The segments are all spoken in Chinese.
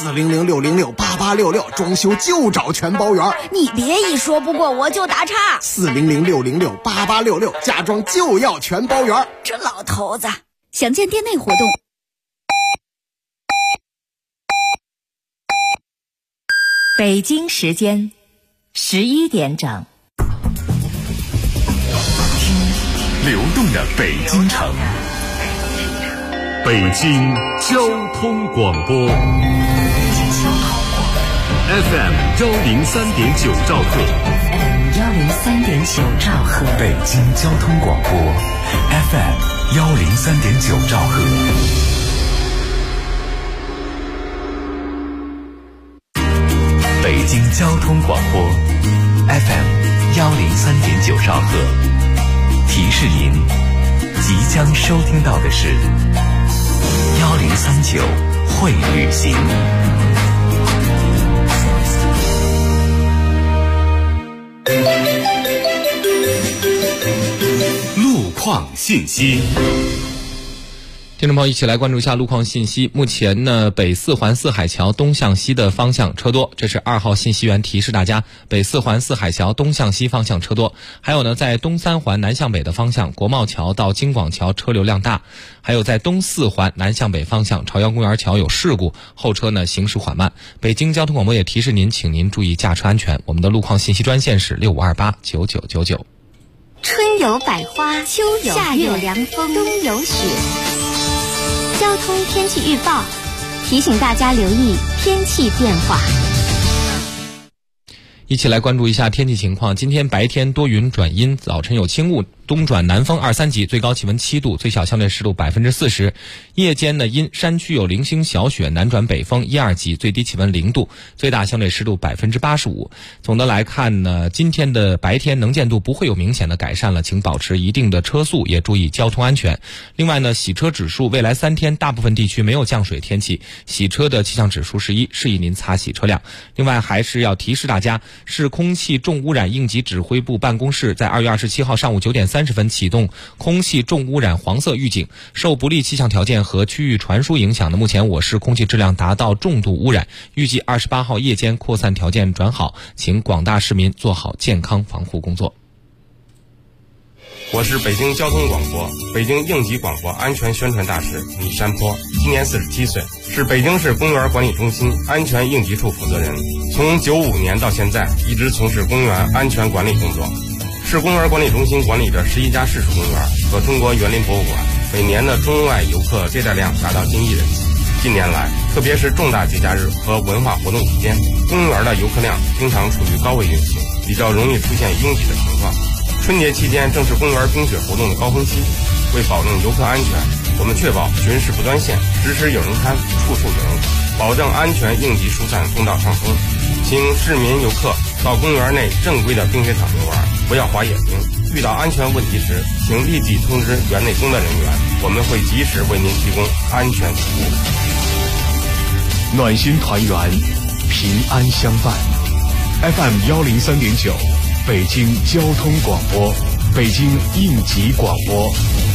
400-606-8866，装修就找全包圆。 你别一说不过我就打岔。 400-606-8866，家装就要全包圆。 这老头子，详见店内活动。 北京时间11点整。 流动的北京城，北京交通广播 FM 103.9兆赫 103.9兆赫， 北京交通广播 FM 103.9兆赫。北京交通广播 FM 103.9兆赫。提示您，即将收听到的是1039会旅行。路况信息。 听众朋友，一起来关注一下路况信息。目前呢，北四环四海桥东向西的方向车多，这是2号信息员提示大家，北四环四海桥东向西方向车多。还有呢，在东三环南向北的方向，国贸桥到京广桥车流量大。还有在东四环南向北方向，朝阳公园桥有事故，后车呢行驶缓慢。北京交通广播也提示您，请您注意驾车安全。我们的路况信息专线是65289999。 春有百花，秋有夏有凉风，冬有雪。交通天气预报提醒大家留意天气变化。 一起来关注一下天气情况。今天白天多云转阴，早晨有轻雾，东转南风2、3级，最高气温7度，最小相对湿度40%。夜间呢，因山区有零星小雪，南转北风1、2级，最低气温0度，最大相对湿度85%。总的来看呢，今天的白天能见度不会有明显的改善了，请保持一定的车速，也注意交通安全。另外呢，洗车指数未来3天大部分地区没有降水天气，洗车的气象指数是1，适宜您擦洗车辆。另外还是要提示大家，市空气重污染应急指挥部办公室在2月27号上午9点30分启动空气重污染黄色预警，受不利气象条件和区域传输影响的，目前我市空气质量达到重度污染，预计28号夜间扩散条件转好，请广大市民做好健康防护工作。 我是北京交通广播、北京应急广播安全宣传大使李山坡，今年47岁，是北京市公园管理中心安全应急处负责人。从95年到现在，一直从事公园安全管理工作。市公园管理中心管理着11家市属公园和中国园林博物馆，每年的中外游客接待量达到近1亿人次。近年来，特别是重大节假日和文化活动期间，公园的游客量经常处于高位运行，比较容易出现拥挤的情况。春节期间正是公园冰雪活动的高峰期，为保证游客安全，我们确保巡视不断线，实施有人看，处处有人管，保证安全应急疏散通道畅通。请市民游客到公园内正规的冰雪场游玩，不要滑野冰。遇到安全问题时，请立即通知园内工作人员，我们会及时为您提供安全服务。 暖心团圆，平安相伴。FM 103.9，北京交通广播，北京应急广播。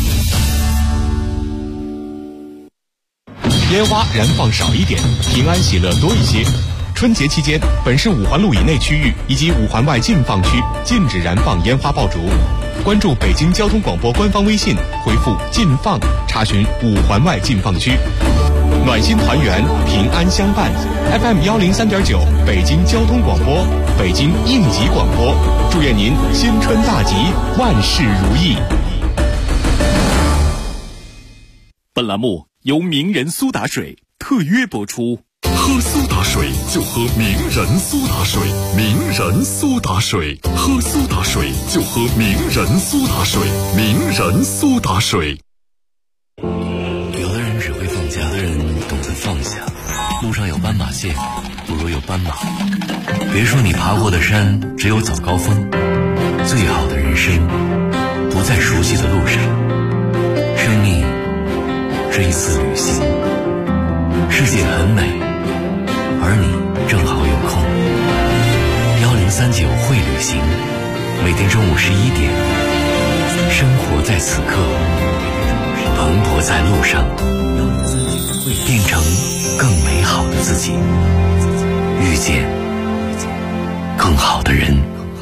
烟花燃放少一点，平安喜乐多一些。春节期间，本市5环路以内区域以及5环外禁放区禁止燃放烟花爆竹。关注北京交通广播官方微信，回复“禁放”查询5环外禁放区。暖心团圆，平安相伴。FM 103.9，北京交通广播，北京应急广播。祝愿您新春大吉，万事如意。本栏目由名人苏打水特约播出。喝苏打水就喝名人苏打水，名人苏打水，喝苏打水就喝名人苏打水，名人苏打水。 有的人只会放假，有的人懂得放下。路上有斑马线，不如有斑马。别说你爬过的山只有早高峰，最好的人生不在熟悉的路上。生命是一次旅行，世界很美，而你正好有空。1039会旅行，每天中午11点，生活在此刻，蓬勃在路上，变成更美好的自己。 遇见更好的人。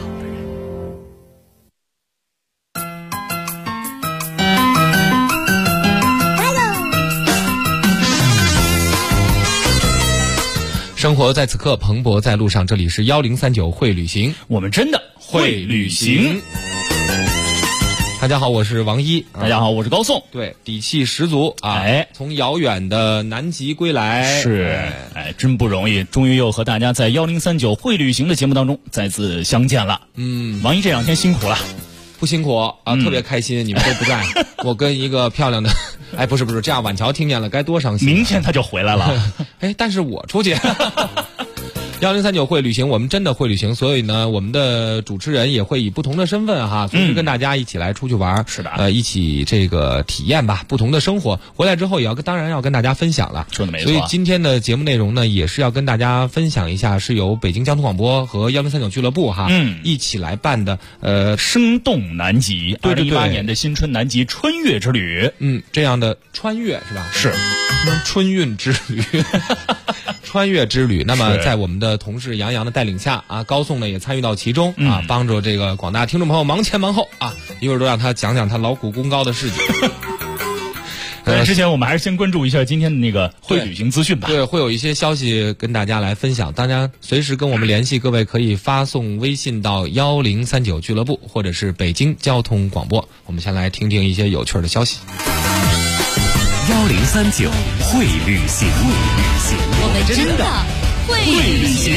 生活在此刻，蓬勃在路上。这里是1039会旅行， 我们真的会旅行。 大家好，我是王一。 大家好，我是高颂。 对，底气十足啊！从遥远的南极归来， 是真不容易，终于又和大家在1039会旅行的节目当中再次相见了。王一这2天辛苦了。 不辛苦啊，特别开心，你们都不在，我跟一个漂亮的，不是，这样晚乔听见了该多伤心。 明天他就回来了， 但是我出去。1039会旅行，我们真的会旅行，所以呢，我们的主持人也会以不同的身份哈，随时跟大家一起来出去玩， 是的， 一起这个体验吧，不同的生活。回来之后当然要跟大家分享了， 说的没错。 所以今天的节目内容呢，也是要跟大家分享一下，是由北京交通广播和1039俱乐部哈，一起来办的生动南极，2018年的新春南极穿越之旅， 这样的穿越是吧？ 是春运之旅。穿越之旅，那么在我们的同事杨洋的带领下啊，高颂呢也参与到其中啊，帮助这个广大听众朋友忙前忙后啊，一会儿都让他讲讲他劳苦功高的事情。 之前我们还是先关注一下今天的那个会旅行资讯吧。 对，会有一些消息跟大家来分享，大家随时跟我们联系，各位可以发送微信到1039俱乐部或者是北京交通广播。我们先来听听一些有趣的消息。 1039会旅行， 我们真的会旅行。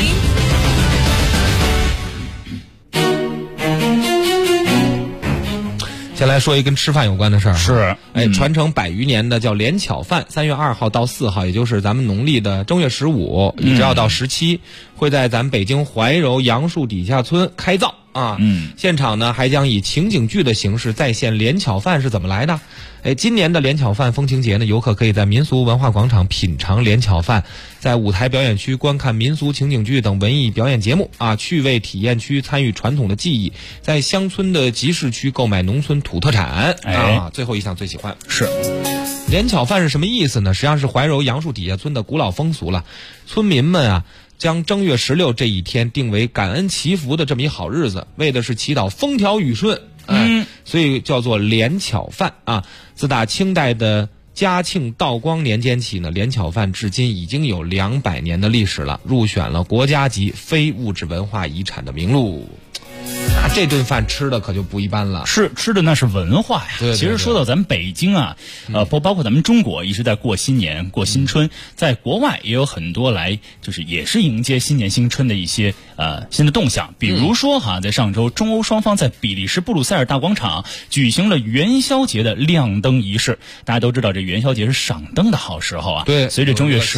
先来说一跟吃饭有关的事儿， 是， 传承100余年的叫联巧饭，3月2号到4号，也就是咱们农历的正月15，一直要到17，会在咱北京怀柔杨树底下村开造啊。现场呢还将以情景剧的形式再现联巧饭是怎么来的。今年的联巧饭风情节呢，游客可以在民俗文化广场品尝联巧饭，在舞台表演区观看民俗情景剧等文艺表演节目啊，趣味体验区参与传统的技艺，在乡村的集市区购买农村土特产啊。最后一项最喜欢是联巧饭是什么意思呢？实际上是怀柔杨树底下村的古老风俗了。村民们啊，将正月16这一天定为感恩祈福的这么一好日子，为的是祈祷风调雨顺。所以叫做联巧饭啊。自打清代的嘉庆、道光年间起呢，联巧饭至今已经有200年的历史了，入选了国家级非物质文化遗产的名录。这顿饭吃的可就不一般了， 是吃的那是文化呀。 对， 其实说到咱们北京啊，包括咱们中国一直在过新年、过新春，在国外也有很多来就是也是迎接新年新春的一些新的动向。比如说在上周中欧双方在比利时布鲁塞尔大广场举行了元宵节的亮灯仪式。大家都知道这元宵节是赏灯的好时候啊。 对， 随着正月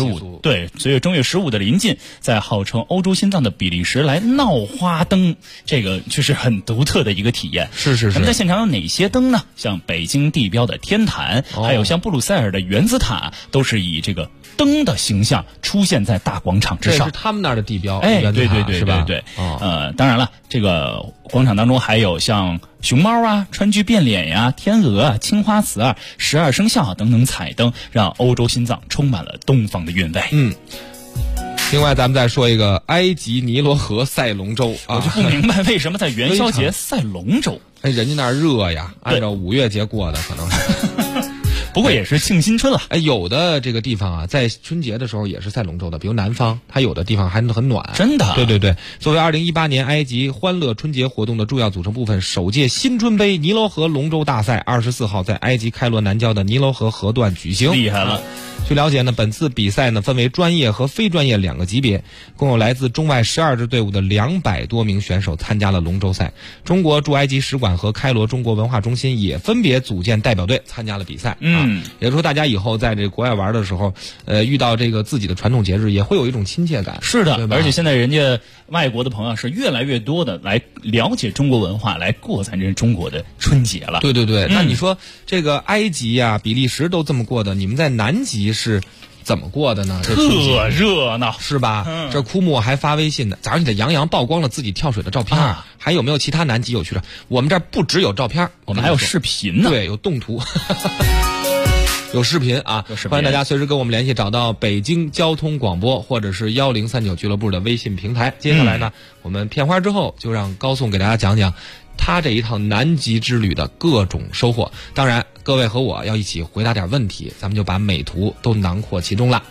15的临近，在号称欧洲心脏的比利时来闹花灯，这个就是很独特的一个体验。 是。 咱们在现场有哪些灯呢？像北京地标的天坛，还有像布鲁塞尔的原子塔，都是以这个灯的形象出现在大广场之上。 这是他们那儿的地标， 对， 是吧？ 对。当然了，这个广场当中还有像熊猫啊、川剧变脸呀、天鹅啊、青花瓷啊、12生肖等等彩灯，让欧洲心脏充满了东方的韵味。 另外咱们再说一个埃及尼罗河赛龙舟啊， 我就不明白为什么在元宵节赛龙舟。 人家那儿热呀，按照5月节过的可能是。 不过也是庆新春了。 有的这个地方啊，在春节的时候也是赛龙舟的，比如南方，它有的地方还很暖。 真的？ 对。作为2018年埃及欢乐春节活动的重要组成部分，首届新春杯尼罗河龙舟大赛24号在埃及开罗南郊的尼罗河河段举行。 厉害了。 据了解呢，本次比赛呢分为专业和非专业2个级别，共有来自中外12支队伍的200多名选手参加了龙舟赛。中国驻埃及使馆和开罗中国文化中心也分别组建代表队参加了比赛。也就是说大家以后在这国外玩的时候，遇到这个自己的传统节日也会有一种亲切感。 是的，而且现在人家外国的朋友是越来越多的来了解中国文化，来过咱这中国的春节了。 对。那你说这个埃及啊、比利时都这么过的，你们在南极是怎么过的呢？ 特热闹是吧？这枯木还发微信呢，早上你的杨洋曝光了自己跳水的照片，还有没有其他南极有趣的？我们这儿不只有照片， 我们还有视频呢。 对，有动图。 有视频啊，欢迎大家随时跟我们联系，找到北京交通广播或者是1039俱乐部的微信平台。接下来呢，我们片花之后就让高颂给大家讲讲他这一趟南极之旅的各种收获。当然，各位和我要一起回答点问题，咱们就把美图都囊括其中了。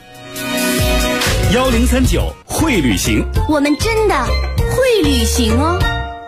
1039会旅行， 我们真的会旅行哦。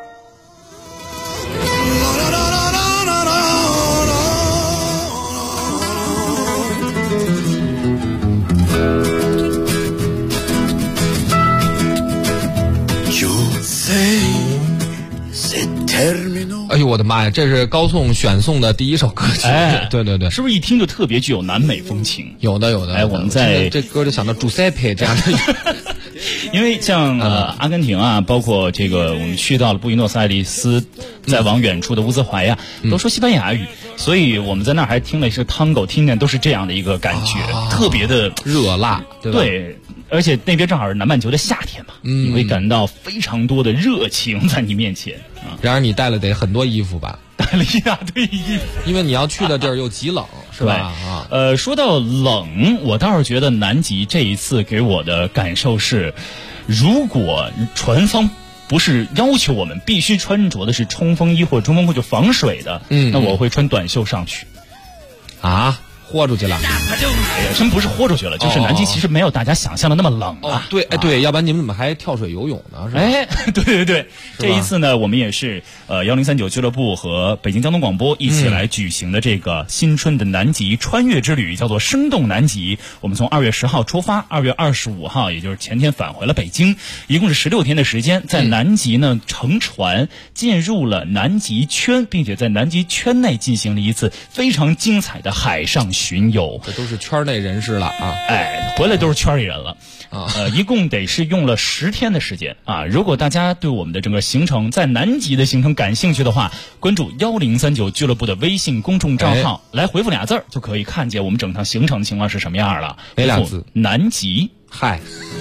哎呦我的妈呀，这是高颂选送的第一首歌曲。 哎， 对对对， 是不是一听就特别具有南美风情？ 有的。 哎，我们在这歌就想到 Giuseppe 这样的。 因为像阿根廷啊，包括这个我们去到了布宜诺斯艾利斯，再往远处的乌兹怀亚，都说西班牙语，所以我们在那儿还听了一首tango，听见都是这样的一个感觉，特别的热辣，对吧？ 对，而且那边正好是南半球的夏天嘛，你会感到非常多的热情在你面前啊。 然而你带了得很多衣服吧？ 带了一大堆衣服， 因为你要去的地儿又极冷，是吧？ 说到冷，我倒是觉得南极这一次给我的感受是，如果船方不是要求我们必须穿着的是冲锋衣或者冲锋裤就防水的，那我会穿短袖上去。 啊？豁出去了？ 哎呀，真不是豁出去了，就是南极其实没有大家想象的那么冷啊。 对，要不然你们怎么还跳水游泳呢？是吧？ 哎，对，这一次呢，我们也是1039俱乐部和北京交通广播一起来举行的这个新春的南极穿越之旅，叫做生动南极。我们从2月10号出发，2月25号，也就是前天返回了北京，一共是16天的时间，在南极呢乘船进入了南极圈，并且在南极圈内进行了一次非常精彩的海上巡游。 这都是圈内人士了啊！ 哎，回来都是圈里人了啊！一共得是用了10天的时间啊！如果大家对我们的整个行程在南极的行程感兴趣的话，关注1039俱乐部的微信公众账号，来回复俩字就可以看见我们整趟行程的情况是什么样了。 哪俩字？ 南极。 嗨。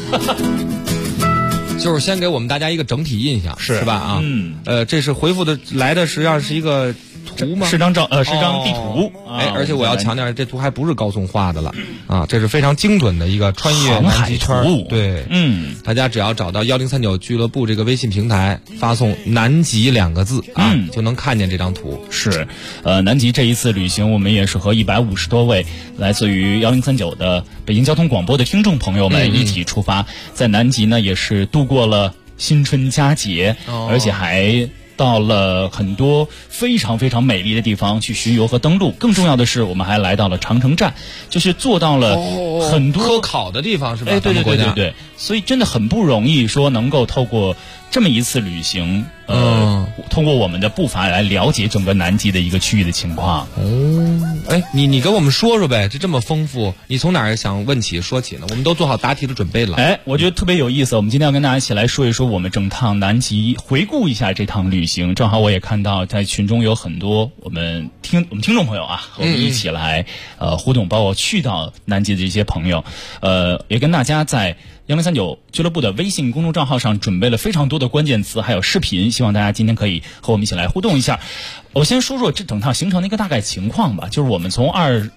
就是先给我们大家一个整体印象，是吧？啊，这是回复的来的，实际上是一个图吗？ 是张地图。 而且我要强调，这图还不是高颂画的了啊，这是非常精准的一个穿越南极圈。对，大家只要找到1039俱乐部这个微信平台，发送“南极”2个字啊，就能看见这张图。 是，南极这一次旅行，我们也是和150多位来自于1039的北京交通广播的听众朋友们一起出发，在南极呢也是度过了新春佳节，而且还到了很多非常非常美丽的地方去巡游和登陆。更重要的是，我们还来到了长城站，就是做到了很多科考的地方，是吧？ 哎，对，所以真的很不容易，说能够透过这么一次旅行，通过我们的步伐来了解整个南极的一个区域的情况。 哎，你跟我们说说呗，这么丰富，你从哪儿想问起说起呢？我们都做好答题的准备了。 哎，我觉得特别有意思。我们今天要跟大家一起来说一说我们整趟南极，回顾一下这趟旅行。正好我也看到在群中有很多我们听众朋友啊，和我们一起来互动，包括去到南极的这些朋友，也跟大家在1039俱乐部的微信公众账号上准备了非常多的关键词，还有视频，希望大家今天可以和我们一起来互动一下。我先说说这整趟行程的一个大概情况吧，就是我们从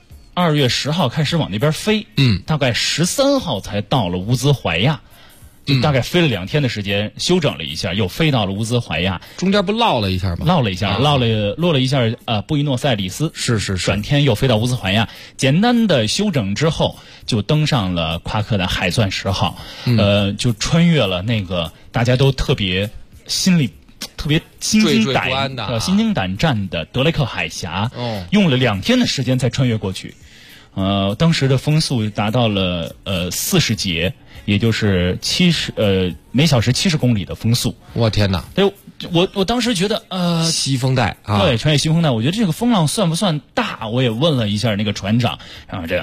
2月10号开始往那边飞，大概13号才到了乌兹怀亚，就大概飞了2天的时间，休整了一下，又飞到了乌兹怀亚。 中间不落了一下吗？ 落了一下布宜诺斯艾利斯， 是， 转天又飞到乌兹怀亚，简单的休整之后，就登上了夸克的海钻10号，就穿越了那个大家都特别心里特别心惊胆战的德雷克海峡，用了2天的时间才穿越过去。当时的风速达到了40节，也就是每小时70公里的风速。 我天哪！ 对，我当时觉得西风带啊， 对，穿越西风带，我觉得这个风浪算不算大？我也问了一下那个船长，然后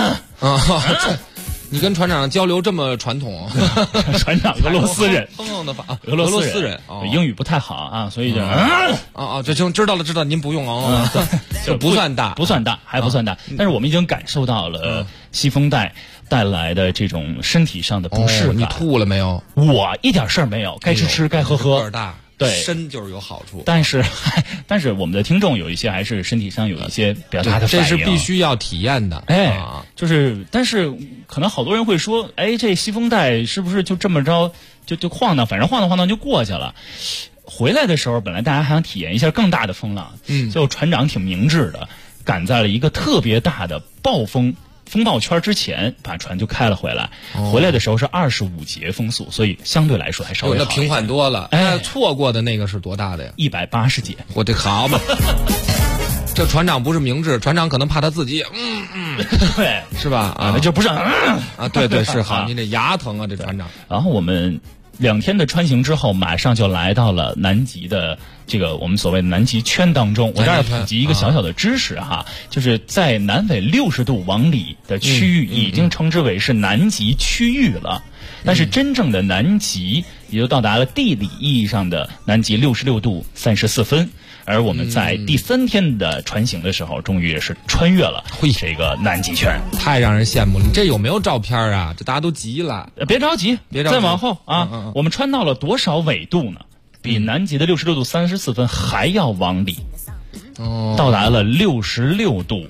你跟船长交流这么传统？ 船长俄罗斯人， 俄罗斯人， 英语不太好啊，所以就这就知道了，您不用啊，就不算大， 还不算大，但是我们已经感受到了西风带带来的这种身体上的不适感。 你吐了没有？ 我一点事儿没有，该吃吃，该喝喝。 对， 深就是有好处。 但是我们的听众有一些还是身体上有一些比较大的反应， 这是必须要体验的。 但是可能好多人会说，这西风带是不是就这么着就晃荡，反正晃荡就过去了。回来的时候，本来大家还想体验一下更大的风浪，最后船长挺明智的，赶在了一个特别大的风暴圈之前，把船就开了回来。回来的时候是25节风速，所以相对来说还稍微好一点， 那平缓多了。错过的那个是多大的呀 ？180节。 我这好嘛。这船长不是明智，船长可能怕他自己， 对， 是吧？ 那就不是对，是好，你这牙疼啊，这船长。 然后我们2天的穿行之后，马上就来到了南极的这个我们所谓的南极圈当中。我这儿普及一个小小的知识哈，就是在南纬60度往里的区域已经称之为是南极区域了，但是真正的南极也就到达了地理意义上的南极66度34分。而我们在第3天的船行的时候，终于也是穿越了这个南极圈， 太让人羡慕了。你这有没有照片啊？这大家都急了。 别着急，再往后啊，我们穿到了多少纬度呢？比南极的66度34分还要往里，到达了66度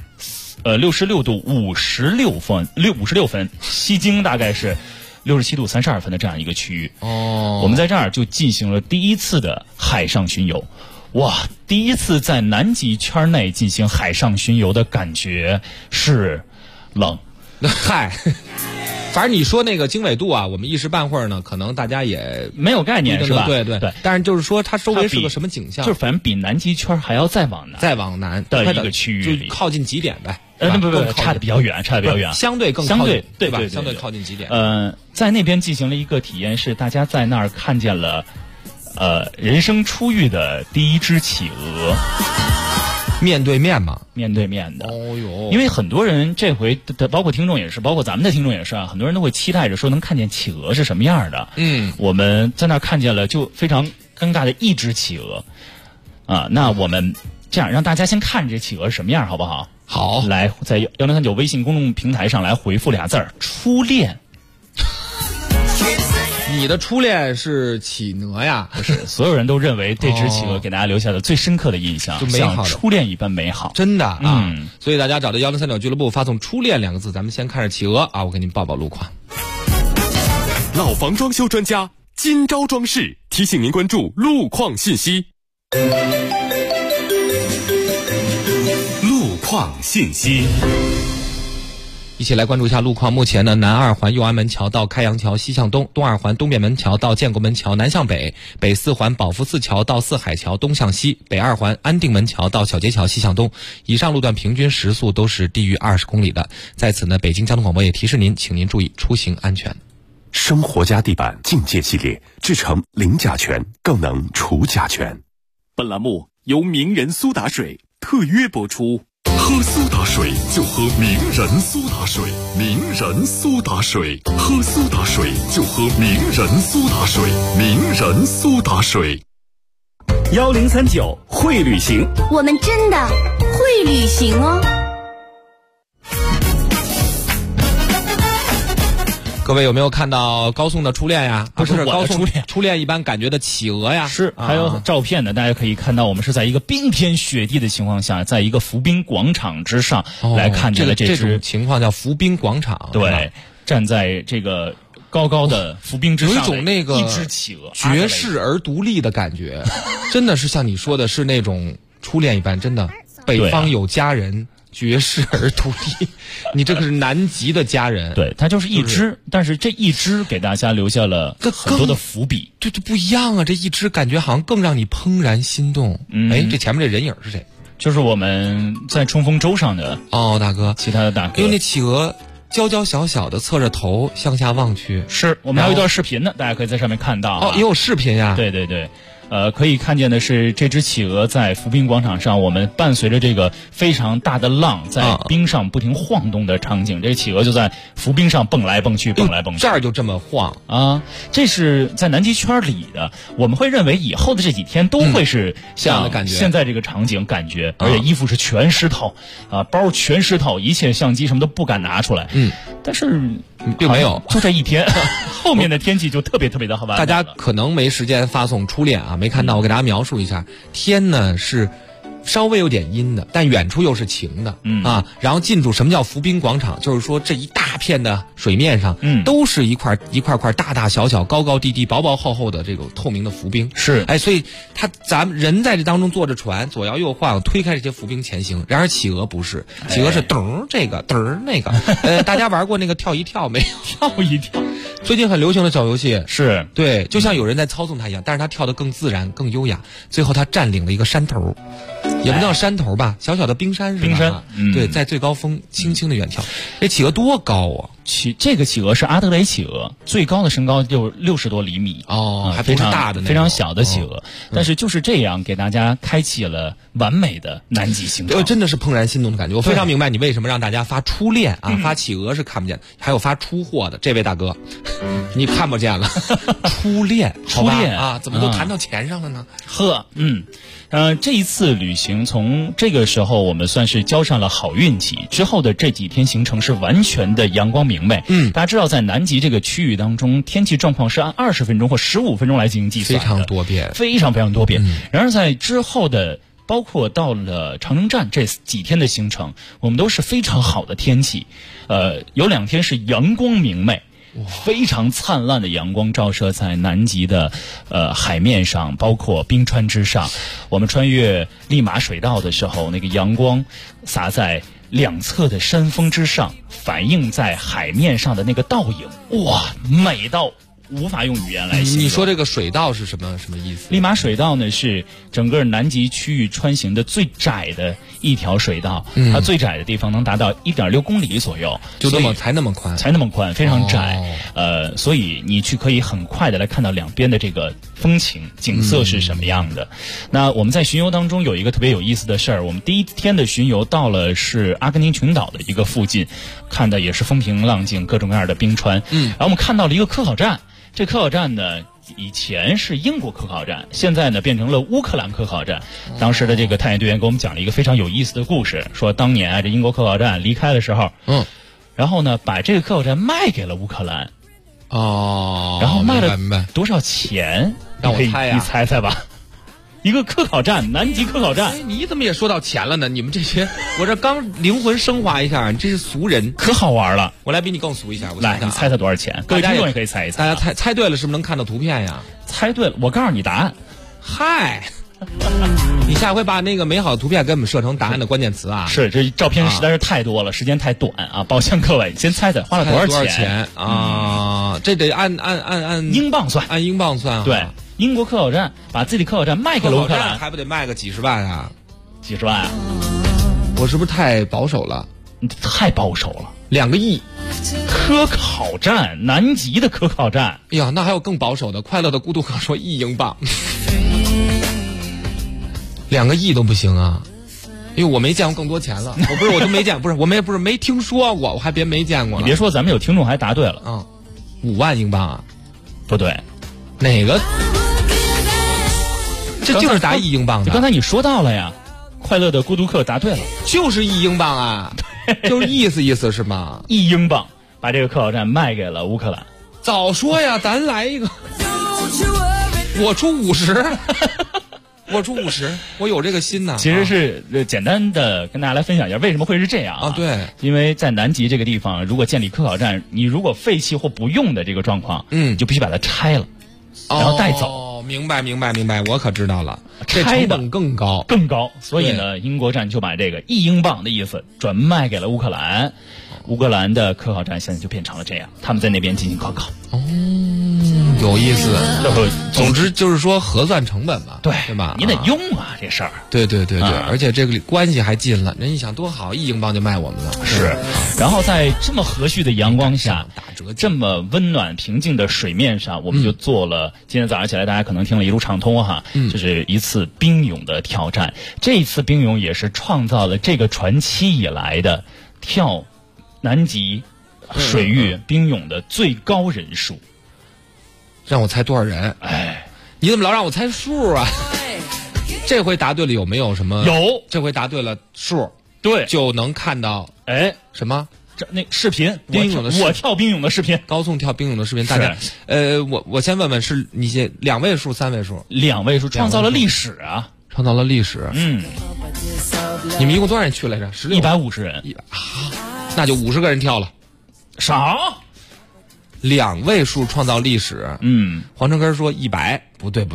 56分，西经大概是67度32分的这样一个区域。我们在这儿就进行了第一次的海上巡游。哇，第一次在南极圈内进行海上巡游的感觉是冷。 嗨，反正你说那个经纬度啊，我们一时半会儿呢，可能大家也没有概念，是吧？ 对。但是就是说，它周围是个什么景象？ 就是反正比南极圈还要再往南的一个区域里， 就靠近极点呗。 不，差得比较远， 相对更靠近，对吧？相对靠近极点。 在那边进行了一个体验，是大家在那儿看见了。人生初遇的第一只企鹅， 面对面嘛， 面对面的。因为很多人这回的，包括听众也是，包括咱们的听众也是啊，很多人都会期待着说能看见企鹅是什么样的。我们在那儿看见了，就非常尴尬的一只企鹅啊。那我们这样让大家先看这企鹅是什么样，好不好？ 好， 来在1039微信公众平台上来回复俩字儿：初恋。 你的初恋是企鹅呀？ 不是，所有人都认为这只企鹅给大家留下的最深刻的印象，像初恋一般美好， 真的啊！所以大家找到1039俱乐部，发送"初恋"2个字，咱们先看着企鹅啊，我给您报路况。 老房装修专家今朝装饰提醒您关注路况信息。路况信息。 一起来关注一下路况。目前呢，南2环右安门桥到开阳桥西向东，东2环东便门桥到建国门桥南向北，北4环宝福寺桥到四海桥东向西，北2环安定门桥到小街桥西向东。以上路段平均时速都是低于20公里的。在此呢，北京交通广播也提示您，请您注意出行安全。 生活家地板境界系列制成零甲醛，更能除甲醛。 本栏目由名人苏打水特约播出。喝苏打水就喝名人苏打水，名人苏打水，喝苏打水就喝名人苏打水，名人苏打水。 1039会旅行， 我们真的会旅行哦。 各位有没有看到高颂的初恋呀？ 不是高颂初恋一般感觉的企鹅呀？ 是，还有照片呢，大家可以看到，我们是在一个冰天雪地的情况下，在一个浮冰广场之上来看见了这种情况叫浮冰广场。 对，站在这个高高的浮冰之上， 有一种那个一只企鹅绝世而独立的感觉，真的是像你说的，是那种初恋一般，真的。北方有佳人。绝世而独立，你这个是南极的家人。 对，它就是一只，但是这一只给大家留下了很多的伏笔。 这不一样啊！这一只感觉好像更让你怦然心动。这前面这人影是谁？ 就是我们在冲锋舟上的大哥， 其他的大哥。 因为那企鹅娇娇小小的，侧着头向下望去。 是我们还有一段视频呢，大家可以在上面看到。 也有视频呀。 对。可以看见的是这只企鹅在浮冰广场上，我们伴随着这个非常大的浪在冰上不停晃动的场景，这企鹅就在浮冰上蹦来蹦去，蹦来蹦去。 这儿就这么晃啊！这是在南极圈里的，我们会认为以后的这几天都会是像现在这个场景感觉，而且衣服是全湿透，包全湿透，一切相机什么都不敢拿出来。但是并没有， 就这一天，后面的天气就特别特别的好玩。 大家可能没时间发送初恋啊，没看到，我给大家描述一下，天呢是稍微有点阴的，但远处又是晴的，然后近处什么叫浮冰广场？就是说这一大片的水面上，都是一块大大小小、高高低低、薄薄厚厚的这种透明的浮冰。 是， 所以咱们人在这当中坐着船，左摇右晃，推开这些浮冰前行。然而企鹅不是，企鹅是噔这个噔那个。大家玩过那个跳一跳没有？ 跳一跳， 最近很流行的小游戏是对，就像有人在操纵它一样，但是它跳得更自然、更优雅。最后它占领了一个山头。也不叫山头吧，小小的冰山是吧？ 冰山， 对，在最高峰轻轻的远眺。这企鹅多高啊！ 这个企鹅是阿德雷企鹅，最高的身高就60多厘米哦，还不是大的那种， 非常小的企鹅。但是就是这样给大家开启了完美的南极行程， 真的是怦然心动的感觉。我非常明白你为什么让大家发初恋啊，发企鹅是看不见，还有发出货的。这位大哥，你看不见了，初恋啊，怎么都谈到钱上了呢？ 这一次旅行从这个时候我们算是交上了好运气，之后的这几天行程是完全的阳光明媚。大家知道在南极这个区域当中，天气状况是按20分钟或15分钟来进行计算的， 非常多变， 非常非常多变。然而在之后的包括到了长城站这几天的行程，我们都是非常好的天气，有2天是阳光明媚。非常灿烂的阳光照射在南极的海面上，包括冰川之上。我们穿越利马水道的时候，那个阳光洒在两侧的山峰之上，反映在海面上的那个倒影，哇，美到无法用语言来形容。 你说这个水道是什么意思？ 利马水道呢是整个南极区域穿行的最窄的一条水道，它最窄的地方能达到1.6公里左右， 就才那么宽， 非常窄。所以你可以很快的来看到两边的这个风情景色是什么样的。那我们在巡游当中有一个特别有意思的事儿，我们第一天的巡游到了是阿根廷群岛的一个附近，看的也是风平浪静，各种各样的冰川。然后我们看到了一个科考站。这科考站呢，以前是英国科考站，现在呢变成了乌克兰科考站。当时的这个探险队员给我们讲了一个非常有意思的故事，说当年这英国科考站离开的时候，然后呢把这个科考站卖给了乌克兰。然后卖了多少钱？ 让我猜你猜猜吧。一个科考站，南极科考站。 你怎么也说到钱了呢？你们这些，我这刚灵魂升华一下，你这是俗人， 可好玩了。 我来比你更俗一下， 来，你猜猜多少钱？各位听众也可以猜一猜。 大家猜对了，是不是能看到图片呀？ 猜对了，我告诉你答案。 嗨，你下回把那个美好的图片给我们设成答案的关键词啊！ 是，这照片实在是太多了，时间太短啊，抱歉各位，先猜猜花了多少钱啊？这得按英镑算， 按英镑算。 对。英国科考站把自己的科考站卖给了乌克兰， 还不得卖个几十万啊？ 几十万啊！ 我是不是太保守了？ 你太保守了 ，2个亿。 科考站，南极的科考站。 哎呀，那还有更保守的，快乐的孤独可说1英镑，2个亿都不行啊！因为我没见过更多钱了。我都没见，我没听说过，我还没见过了。 你别说，咱们有听众还答对了啊，5万英镑啊？ 不对。 哪个？这就是答1英镑的。 刚才你说到了呀，快乐的孤独客答对了， 就是1英镑啊，就是意思是吗 ？1英镑把这个科考站卖给了乌克兰。 早说呀，咱来一个，我出50。我出50，我有这个心呐。 其实是简单的跟大家来分享一下为什么会是这样啊？ 对， 因为在南极这个地方，如果建立科考站，你如果废弃或不用的这个状况，就必须把它拆了，然后带走。 明白，我可知道了，这成本更高。 所以呢，英国站就把这个1英镑的意思转卖给了乌克兰。乌克兰的科考站现在就变成了这样，他们在那边进行科考。 有意思。总之就是说核算成本嘛，对吧？ 你得用啊，这事儿。 对，而且这个关系还近了，人一想多好，1英镑就卖我们了。 是。然后在这么和煦的阳光下，这么温暖平静的水面上，我们就做了今天早上起来大家可能听了一路畅通哈，就是一次冰泳的挑战。这一次冰泳也是创造了这个传奇以来的跳南极水域冰泳的最高人数。 让我猜多少人？你怎么老让我猜数啊？这回答对了有没有什么？ 有， 这回答对了数， 对， 就能看到什么那视频， 冰泳的我跳冰泳的视频， 高颂跳冰泳的视频，大家，我先问问，是你些2位数、3位数 ？2位数，创造了历史啊！ 创造了历史。你们一共多少人去来着 ？150人。 那就50个人跳了， 少。 2位数创造历史。黄成根说100，不对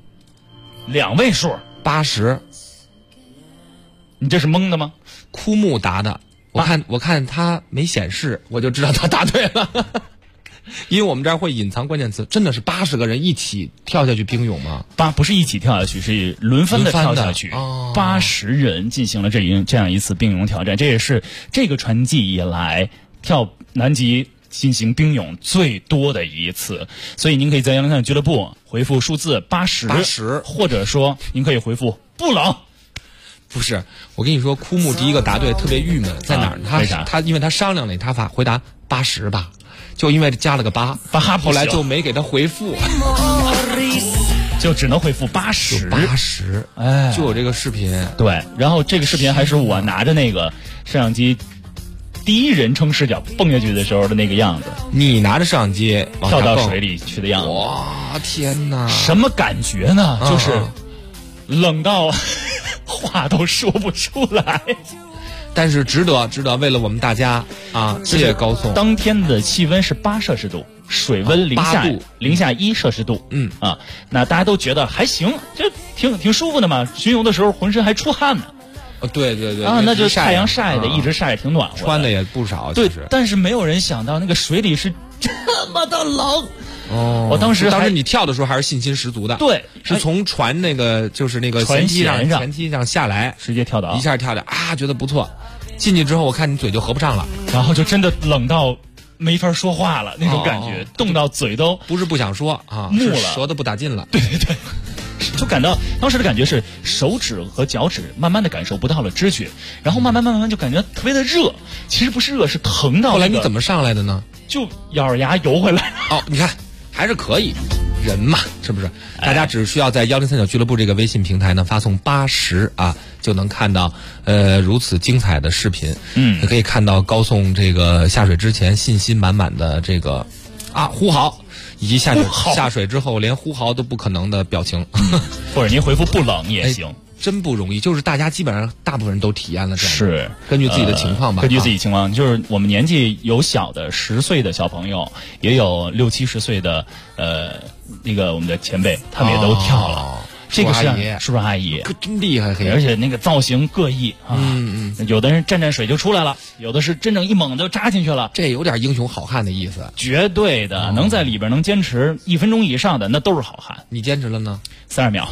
，2位数 80。 你这是蒙的吗？ 枯木答的，我看他没显示，我就知道他答对了。因为我们这儿会隐藏关键词，真的是80个人一起跳下去冰泳吗？ 不是一起跳下去，是轮番的跳下去。80人进行了这样一次冰泳挑战，这也是这个传记以来跳南极进行冰泳最多的一次。所以您可以在103俱乐部回复数字80，或者说您可以回复不冷。 不是，我跟你说，枯木第一个答对特别郁闷，在哪儿？他因为他商量了，他回答80吧，就因为加了个8，后来就没给他回复， 就只能回复80。 就有这个视频。 对，然后这个视频还是我拿着那个摄像机第一人称视角蹦下去的时候的那个样子。 你拿着摄像机跳到水里去的样子。 哇，天哪！ 什么感觉呢？就是冷到话都说不出来， 但是值得，为了我们大家啊，谢谢高颂。 当天的气温是8摄氏度，水温零下1摄氏度。那大家都觉得还行，这挺舒服的嘛。巡游的时候浑身还出汗呢。 对那就太阳晒的，一直晒挺暖和， 穿的也不少。 对，但是没有人想到那个水里是这么的冷。我当时你跳的时候还是信心十足的。 对， 是从船就是那个舷梯上下来， 直接跳到一下跳的觉得不错。进去之后我看你嘴就合不上了， 然后就真的冷到没法说话了那种感觉，冻到嘴都不是不想说木了， 舌头不打劲了。 对，就感到当时的感觉是手指和脚趾慢慢的感受不到了知觉，然后慢慢就感觉特别的热，其实不是热，是疼到。 后来你怎么上来的呢？ 就咬着牙游回来。 你看还是可以，人嘛，是不是？大家只需要在103俱乐部这个微信平台呢发送80就能看到如此精彩的视频。也可以看到高颂这个下水之前信心满满的这个呼嚎，以及下水之后连呼嚎都不可能的表情。 或者您回复不冷也行。 真不容易，就是大家基本上大部分人都体验了这样。 是根据自己的情况吧。 根据自己情况，就是我们年纪有小的10岁的小朋友，也有60、70岁的那个我们的前辈，他们也都跳了。这个是叔叔阿姨， 真厉害， 而且那个造型各异有的人沾水就出来了，有的是真正一猛就扎进去了。 这有点英雄好汉的意思。 绝对的，能在里边能坚持1分钟以上的，那都是好汉。 你坚持了呢 ？30秒。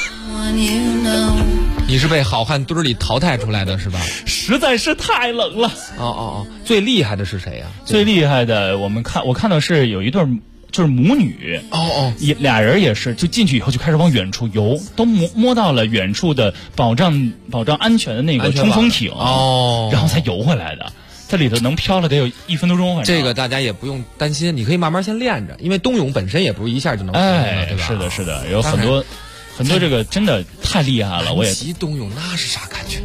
你是被好汉堆里淘汰出来的是吧？ 实在是太冷了。 最厉害的是谁呀？ 最厉害的，我看到是有一对就是母女。俩人也是，就进去以后就开始往远处游，都摸到了远处的保障安全的那个冲锋艇然后才游回来的。这里头能飘了得有1分多钟。 这个大家也不用担心，你可以慢慢先练着，因为冬泳本身也不是一下就能学的，对吧？ 是的，有很多这个真的太厉害了。我也骑冬泳那是啥感觉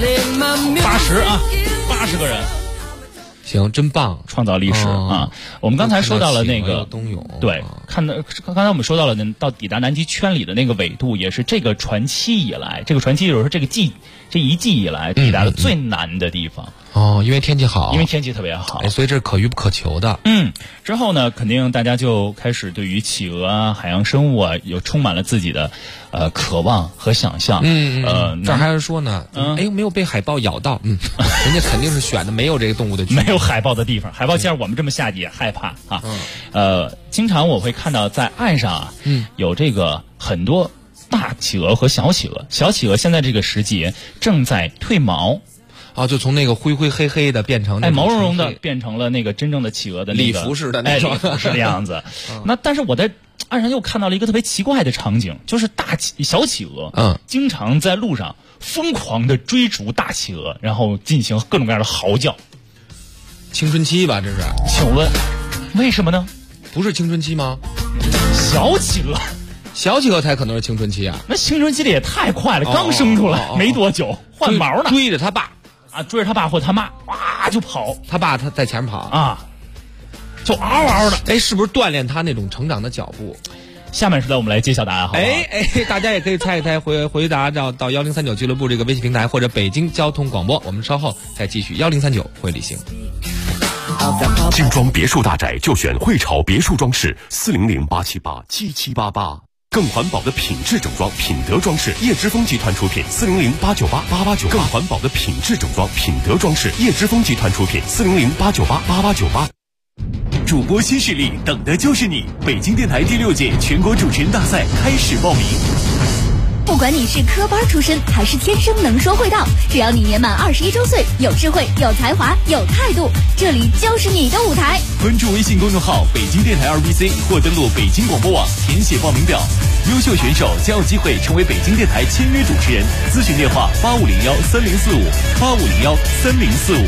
？80个人， 行，真棒， 创造历史我们刚才说到了那个冬泳， 对，刚才我们说到了到抵达南极圈里的那个纬度，也是这个传期以来，这个传期就是说这一季以来抵达的最难的地方。 因为天气好， 因为天气特别好， 所以这是可遇不可求的。 之后呢，肯定大家就开始对于企鹅海洋生物有充满了自己的渴望和想象。 这儿还是说呢，没有被海豹咬到，人家肯定是选的没有这个动物的区， 没有海豹的地方。海豹见我们这么下去也害怕经常我会看到在岸上有这个很多大企鹅和小企鹅。小企鹅现在这个时节正在褪毛。 就从那个灰灰黑黑的变成毛茸茸的，变成了那个真正的企鹅的那个礼服式的那种礼服式的样子。但是我在岸上又看到了一个特别奇怪的场景，就是小企鹅经常在路上疯狂的追逐大企鹅，然后进行各种各样的嚎叫。 青春期吧，这是？ 请问为什么呢？ 不是青春期吗？ 小企鹅才可能是青春期啊！ 那青春期的也太快了，刚生出来没多久，换毛呢， 追着他爸。 追着他爸或他妈， 哇就跑， 他爸他在前面跑啊，就嗷嗷的。 哎，是不是锻炼他那种成长的脚步？ 下面时段我们来揭晓答案，好不好？ 大家也可以猜一猜，回答到1039俱乐部这个微信平台或者北京交通广播。我们稍后再继续1039会理行。 精装别墅大宅就选汇潮别墅装饰，400-878-7788。更环保的品质整装，品德装饰，叶之峰集团出品，400-898-8898。更环保的品质整装，品德装饰，叶之峰集团出品，400-898-8898。 主播新势力，等的就是你！北京电台第6届全国主持人大赛开始报名。 不管你是科班出身还是天生能说会道，只要你年满21周岁，有智慧、有才华、有态度，这里就是你的舞台。 关注微信公众号北京电台2BC 或登录北京广播网填写报名表，优秀选手将有机会成为北京电台签约主持人。咨询电话8501-3045，8501-3045。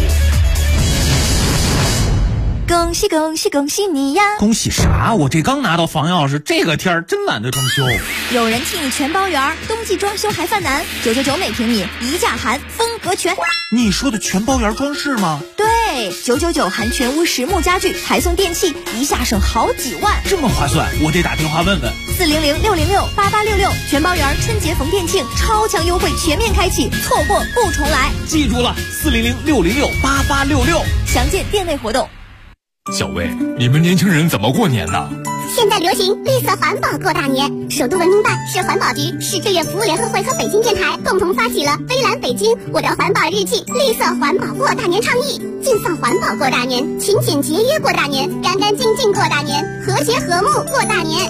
恭喜恭喜恭喜你呀！ 恭喜啥？我这刚拿到房钥匙，这个天儿真懒得装修。 有人替你全包圆，冬季装修还犯难，999每平米，一价含，风格全。 你说的全包圆装饰吗？ 对，999含全屋实木家具，还送电器，一下省好几万， 这么划算，我得打电话问问。 400-606-8866，全包圆春节逢店庆，超强优惠全面开启，错过不重来。 记住了，400-606-8866， 详见店内活动。 小魏，你们年轻人怎么过年呢？ 现在流行绿色环保过大年，首都文明办、市环保局、市志愿服务联合会和北京电台共同发起了微蓝北京我的环保日记绿色环保过大年倡议，尽放环保过大年，勤俭节约过大年，干干净净过大年，和谐和睦过大年。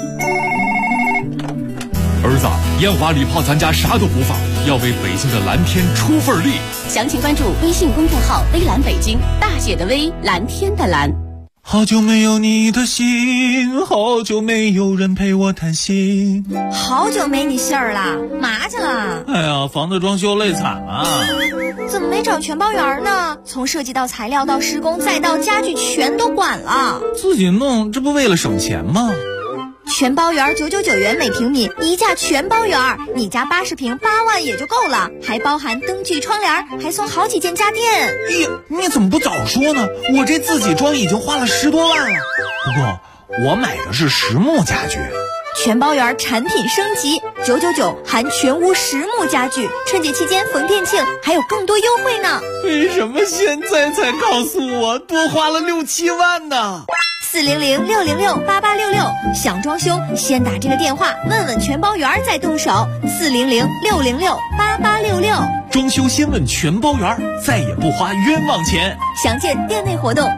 儿子，烟花礼炮咱家啥都不放，要为北京的蓝天出份力。 详情关注微信公众号微蓝北京，大写的微，蓝天的蓝。 好久没有你的信，好久没有人陪我谈心。 好久没你信儿了，嘛去了？ 哎呀，房子装修累惨了。 怎么没找全包圆呢？从设计到材料到施工再到家具全都管了。 自己弄，这不为了省钱吗？ 全包圆999元每平米，一价全包圆，你家80平8万也就够了，还包含灯具窗帘，还送好几件家电。 哎呀，你怎么不早说呢？我这自己装已经花了10多万了。不过我买的是实木家具。 全包圆产品升级，999含全屋实木家具，春节期间逢店庆还有更多优惠呢。 为什么现在才告诉我，多花了6、7万呢 ？400-606-8866，想装修先打这个电话问问全包圆再动手。400-606-8866， 装修先问全包圆，再也不花冤枉钱。 详见店内活动。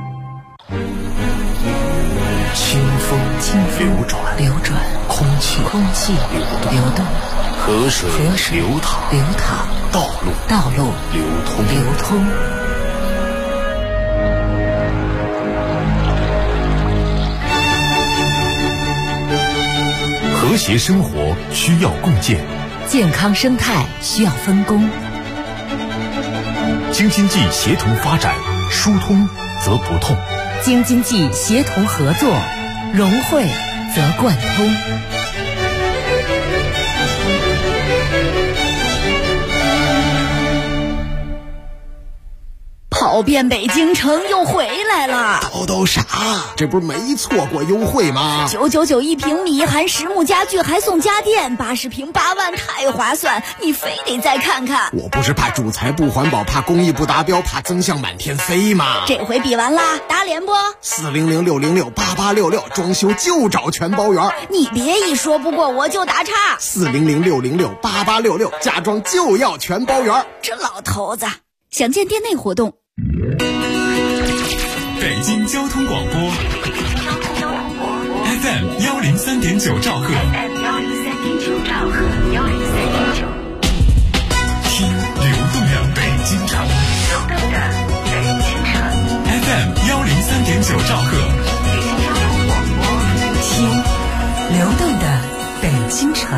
清风流转，空气流动，河水流淌，道路流通。 和谐生活需要共建， 健康生态需要分工。 京津冀协同发展，疏通则不痛； 京津冀协同合作，融汇则贯通。 跑遍北京城又回来了。 叨啥？这不是没错过优惠吗 ？999一平米，含实木家具还送家电，80平8万，太划算！你非得再看看。 我不是怕主材不环保，怕工艺不达标，怕增项满天飞吗？ 这回比完啦，打脸不 ？400-606-8866，装修就找全包圆。 你别一说不过我就打岔。 400-606-8866，家装就要全包圆。 这老头子，详见店内活动。 北京交通广播 FM 103.9兆赫，听流动的北京城，FM 103.9兆赫， 听流动的北京城。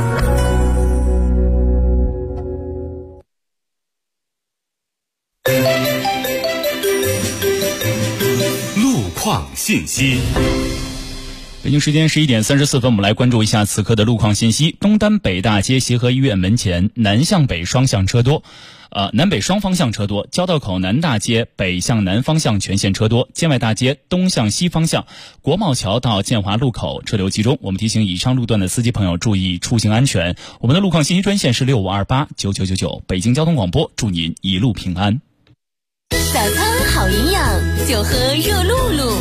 路况信息。 北京时间11点34分，我们来关注一下此刻的路况信息。东单北大街协和医院门前南向北双向车多，南北双方向车多，交道口南大街北向南方向全线车多，建外大街东向西方向国贸桥到建华路口车流集中。我们提醒以上路段的司机朋友注意出行安全。我们的路况信息专线是65289999，北京交通广播，祝您一路平安。 早餐好营养，就喝热露露。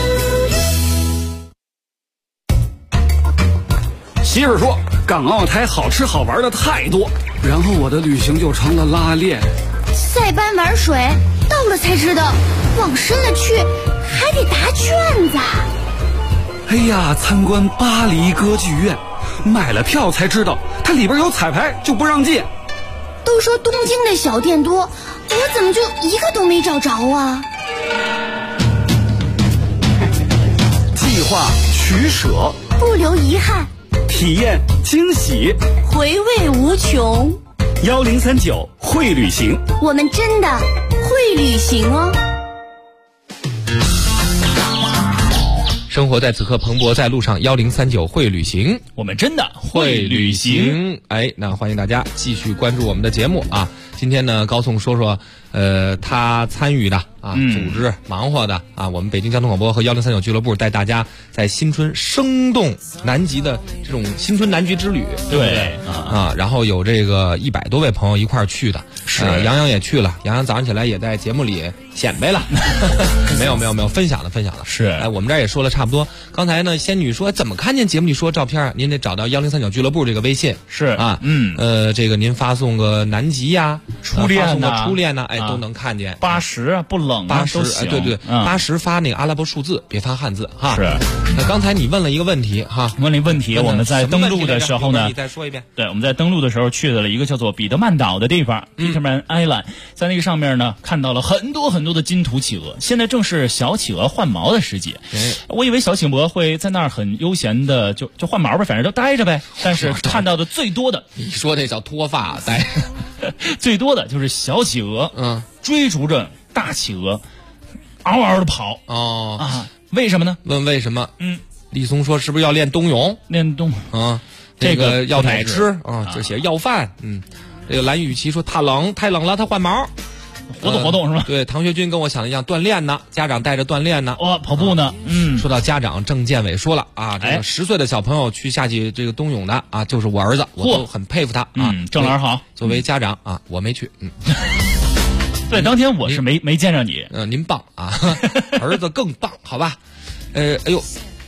媳妇说港澳台好吃好玩的太多，然后我的旅行就成了拉练。 塞班玩水，到了才知道，往深了去还得答卷子。 哎呀，参观巴黎歌剧院，买了票才知道它里边有彩排，就不让进。 都说东京的小店多，我怎么就一个都没找着啊？ 计划取舍， 不留遗憾， 体验惊喜， 回味无穷。 1039会旅行， 我们真的会旅行哦。 生活在此刻蓬勃在路上，1039会旅行， 我们真的会旅行。 哎，那欢迎大家继续关注我们的节目啊。今天呢，高颂说说他参与的啊，组织忙活的啊，我们北京交通广播和1039俱乐部带大家在新春生动南极的这种新春南极之旅，对不对啊？然后有这个100多位朋友一块儿去的，是杨洋也去了，杨洋早上起来也在节目里显摆了，没有，分享了，是，哎，我们这儿也说了差不多。刚才呢，仙女说怎么看见节目里说照片啊？您得找到1039俱乐部这个微信， 是啊，这个您发送个南极呀。 初恋呐，哎，都能看见。 80啊，不冷啊 ，80，对，80发那个阿拉伯数字，别发汉字哈。 是。 那刚才你问了一个问题哈， 问了一个问题，我们在登陆的时候呢， 你再说一遍。 对，我们在登陆的时候去了一个叫做彼得曼岛的地方 ，Peterman Island， 在那个上面呢，看到了很多的金图企鹅。现在正是小企鹅换毛的时节，我以为小企鹅会在那儿很悠闲的就换毛呗，反正就待着呗。但是看到的最多的， 你说那叫脱发待。 最多的就是小企鹅，追逐着大企鹅，嗷嗷的跑。为什么呢？ 问为什么？李松说是不是要练冬泳？ 练冬这个要奶吃就写要饭。这个蓝雨琦说太冷了，他换毛。 活动是吧？ 对，唐学军跟我想的一样，锻炼呢，家长带着锻炼呢。 跑步呢。 说到家长，郑建伟说了啊，这个10岁的小朋友去下去这个冬泳的啊，就是我儿子，我都很佩服他啊。 郑老师好。 作为家长啊，我没去。 对，当天我是没见着你。 您棒啊，儿子更棒，好吧？哎呦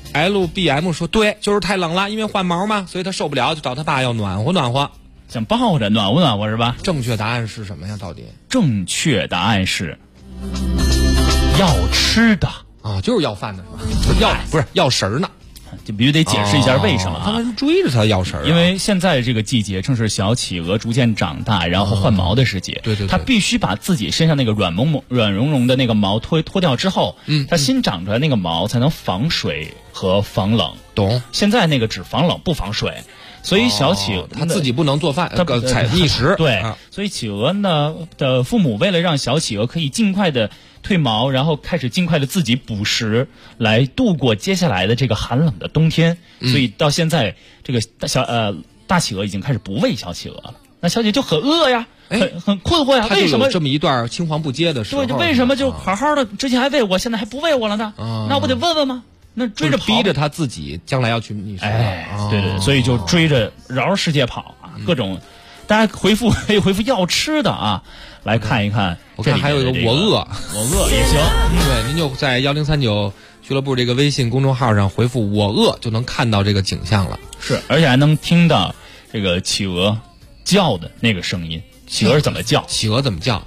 ，LBM 说对，就是太冷了，因为换毛嘛，所以他受不了，就找他爸要暖和。 想抱着暖和是吧？ 正确答案是什么呀？到底？ 正确答案是要吃的啊，就是要饭的是吧？不是要食儿呢， 就必须得解释一下为什么啊？ 他们追着他要食儿， 因为现在这个季节正是小企鹅逐渐长大，然后换毛的时节。 对， 它必须把自己身上那个软绒绒的那个毛脱掉之后，它新长出来那个毛才能防水和防冷。 懂？ 现在那个只防冷不防水。所以小企鹅他自己不能做饭，采觅食。 对，所以企鹅呢的父母为了让小企鹅可以尽快的褪毛，然后开始尽快的自己捕食，来度过接下来的这个寒冷的冬天。所以到现在，这个大企鹅已经开始不喂小企鹅了。那小姐就很饿呀，很困惑呀，为什么这么一段青黄不接的时候？ 对，为什么就好好的之前还喂我，现在还不喂我了呢？那我得问问吗？那追着逼着他自己将来要去觅食， 对，所以就追着绕世界跑啊，各种，大家可以回复要吃的啊，来看一看。 我看还有一个我饿也行， 对，您就在1039俱乐部这个微信公众号上回复我饿，就能看到这个景象了。 是，而且还能听到这个企鹅叫的那个声音。企鹅怎么叫？ 企鹅怎么叫？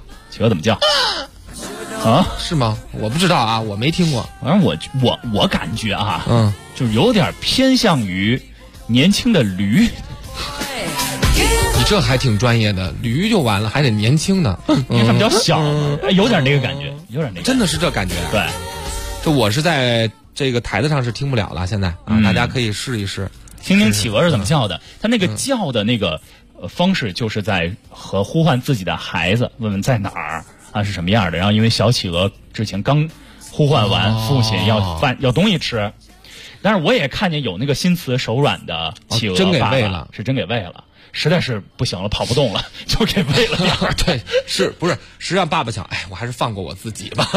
啊， 是吗？我不知道啊，我没听过。 反正我感觉啊，就是有点偏向于年轻的驴。 你这还挺专业的，驴就完了，还得年轻的， 因为它比较小，有点那个感觉， 真的是这感觉。 对， 就我是在这个台子上是听不了了，现在啊，大家可以试一试， 听听企鹅是怎么叫的。它那个叫的那个方式，就是在和呼唤自己的孩子，问问在哪儿。是什么样的？然后因为小企鹅之前刚呼唤完父亲要东西吃， 但是我也看见有那个心慈手软的企鹅， 真给喂了， 是真给喂了。实在是不行了，跑不动了，就给喂了点儿。 对，是不是？实际上爸爸想，哎，我还是放过我自己吧。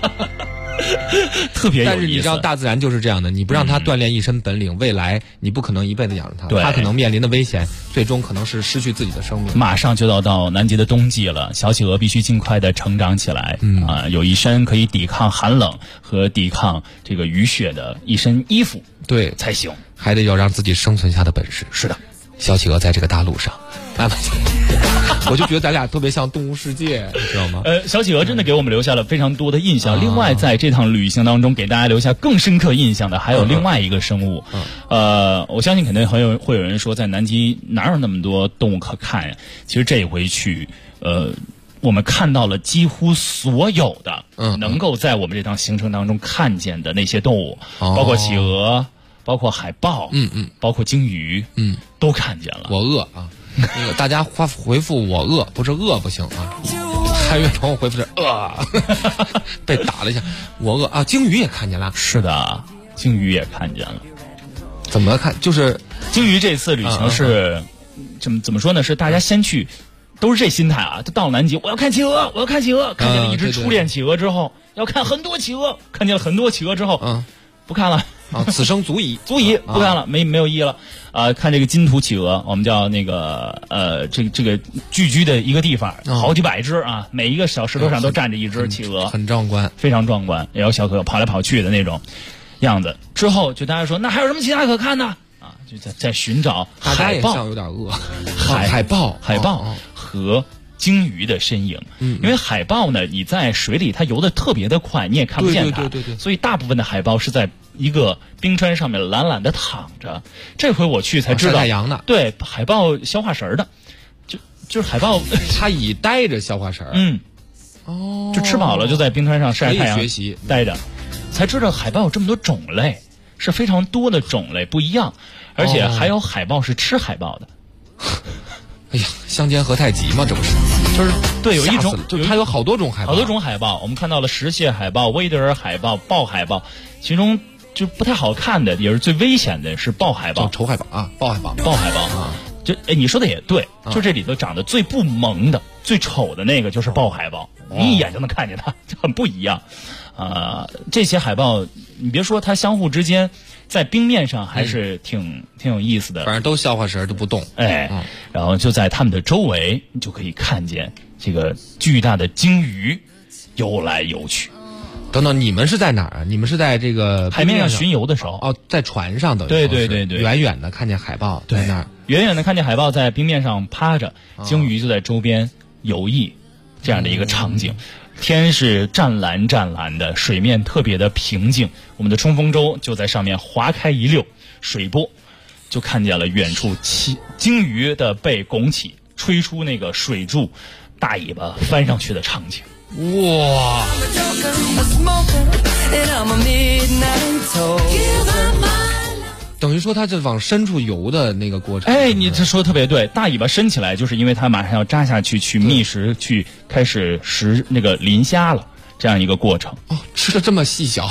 特别有意思。 但是你知道，大自然就是这样的，你不让它锻炼一身本领，未来你不可能一辈子养着它，它可能面临的危险，最终可能是失去自己的生命。 马上就要到南极的冬季了，小企鹅必须尽快的成长起来，有一身可以抵抗寒冷和抵抗这个雨雪的一身衣服， 对才行， 还得要让自己生存下的本事。 是的。 小企鹅在这个大陆上，我就觉得咱俩特别像动物世界，你知道吗？ 小企鹅真的给我们留下了非常多的印象。另外，在这趟旅行当中，给大家留下更深刻印象的还有另外一个生物。我相信肯定会有人说，在南极哪有那么多动物可看呀？其实这一回去，我们看到了几乎所有的能够在我们这趟行程当中看见的那些动物，包括企鹅。包括海豹，包括鲸鱼，都看见了。 我饿啊！那个大家回复我饿，不是饿不行啊。还有朋友回复是饿，被打了一下。我饿啊！鲸鱼也看见了。 是的，鲸鱼也看见了。 怎么看？就是鲸鱼这次旅行是怎么说呢？是大家先去，都是这心态啊！就到了南极，我要看企鹅，我要看企鹅。看见了一只初恋企鹅之后，要看很多企鹅。看见了很多企鹅之后，不看了。 此生足矣， 不看了，没有意义了。看这个金图企鹅，我们叫那个这个聚居的一个地方，好几百只啊，每一个小石头上都站着一只企鹅， 很壮观， 非常壮观。也有小可跑来跑去的那种样子。之后就大家说，那还有什么其他可看的啊？就在寻找海豹， 大家也像有点饿，海豹和鲸鱼的身影，因为海豹呢，你在水里它游得特别的快，你也看不见它， 对， 所以大部分的海豹是在一个冰川上面懒懒的躺着。这回我去才知道， 晒太阳的， 对，海豹消化食儿的，就是海豹， 它以待着消化食儿， 就吃饱了就在冰川上晒太阳学习待着，才知道海豹有这么多种类，是非常多的种类不一样，而且还有海豹是吃海豹的。 哎呀，相煎何太急嘛，这不是？ 就是对，有一种， 就它有好多种海豹， 好多种海豹。我们看到了石蟹海豹、威德尔海豹、豹海豹，其中就不太好看的，也是最危险的是豹海豹、 丑海豹啊，豹海豹啊。你说的也对，就这里头长得最不萌的、最丑的那个就是豹海豹，你一眼就能看见它，就很不一样。这些海豹，你别说它相互之间。在冰面上还是挺有意思的， 反正都消化食都不动， 然后就在它们的周围，你就可以看见这个巨大的鲸鱼游来游去。 等等，你们是在哪儿啊？你们是在这个海面上巡游的时候？ 在船上的。 对， 远远的看见海豹在那儿， 远远的看见海豹在冰面上趴着，鲸鱼就在周边游弋，这样的一个场景。天是湛蓝的，水面特别的平静，我们的冲锋舟就在上面划开一溜水波，就看见了远处鲸鱼的背拱起，吹出那个水柱，大尾巴翻上去的场景。哇！ 等于说它是往深处游的那个过程。 你这说的特别对，大尾巴伸起来，就是因为它马上要扎下去去觅食，去开始食那个磷虾了，这样一个过程。 吃的这么细小。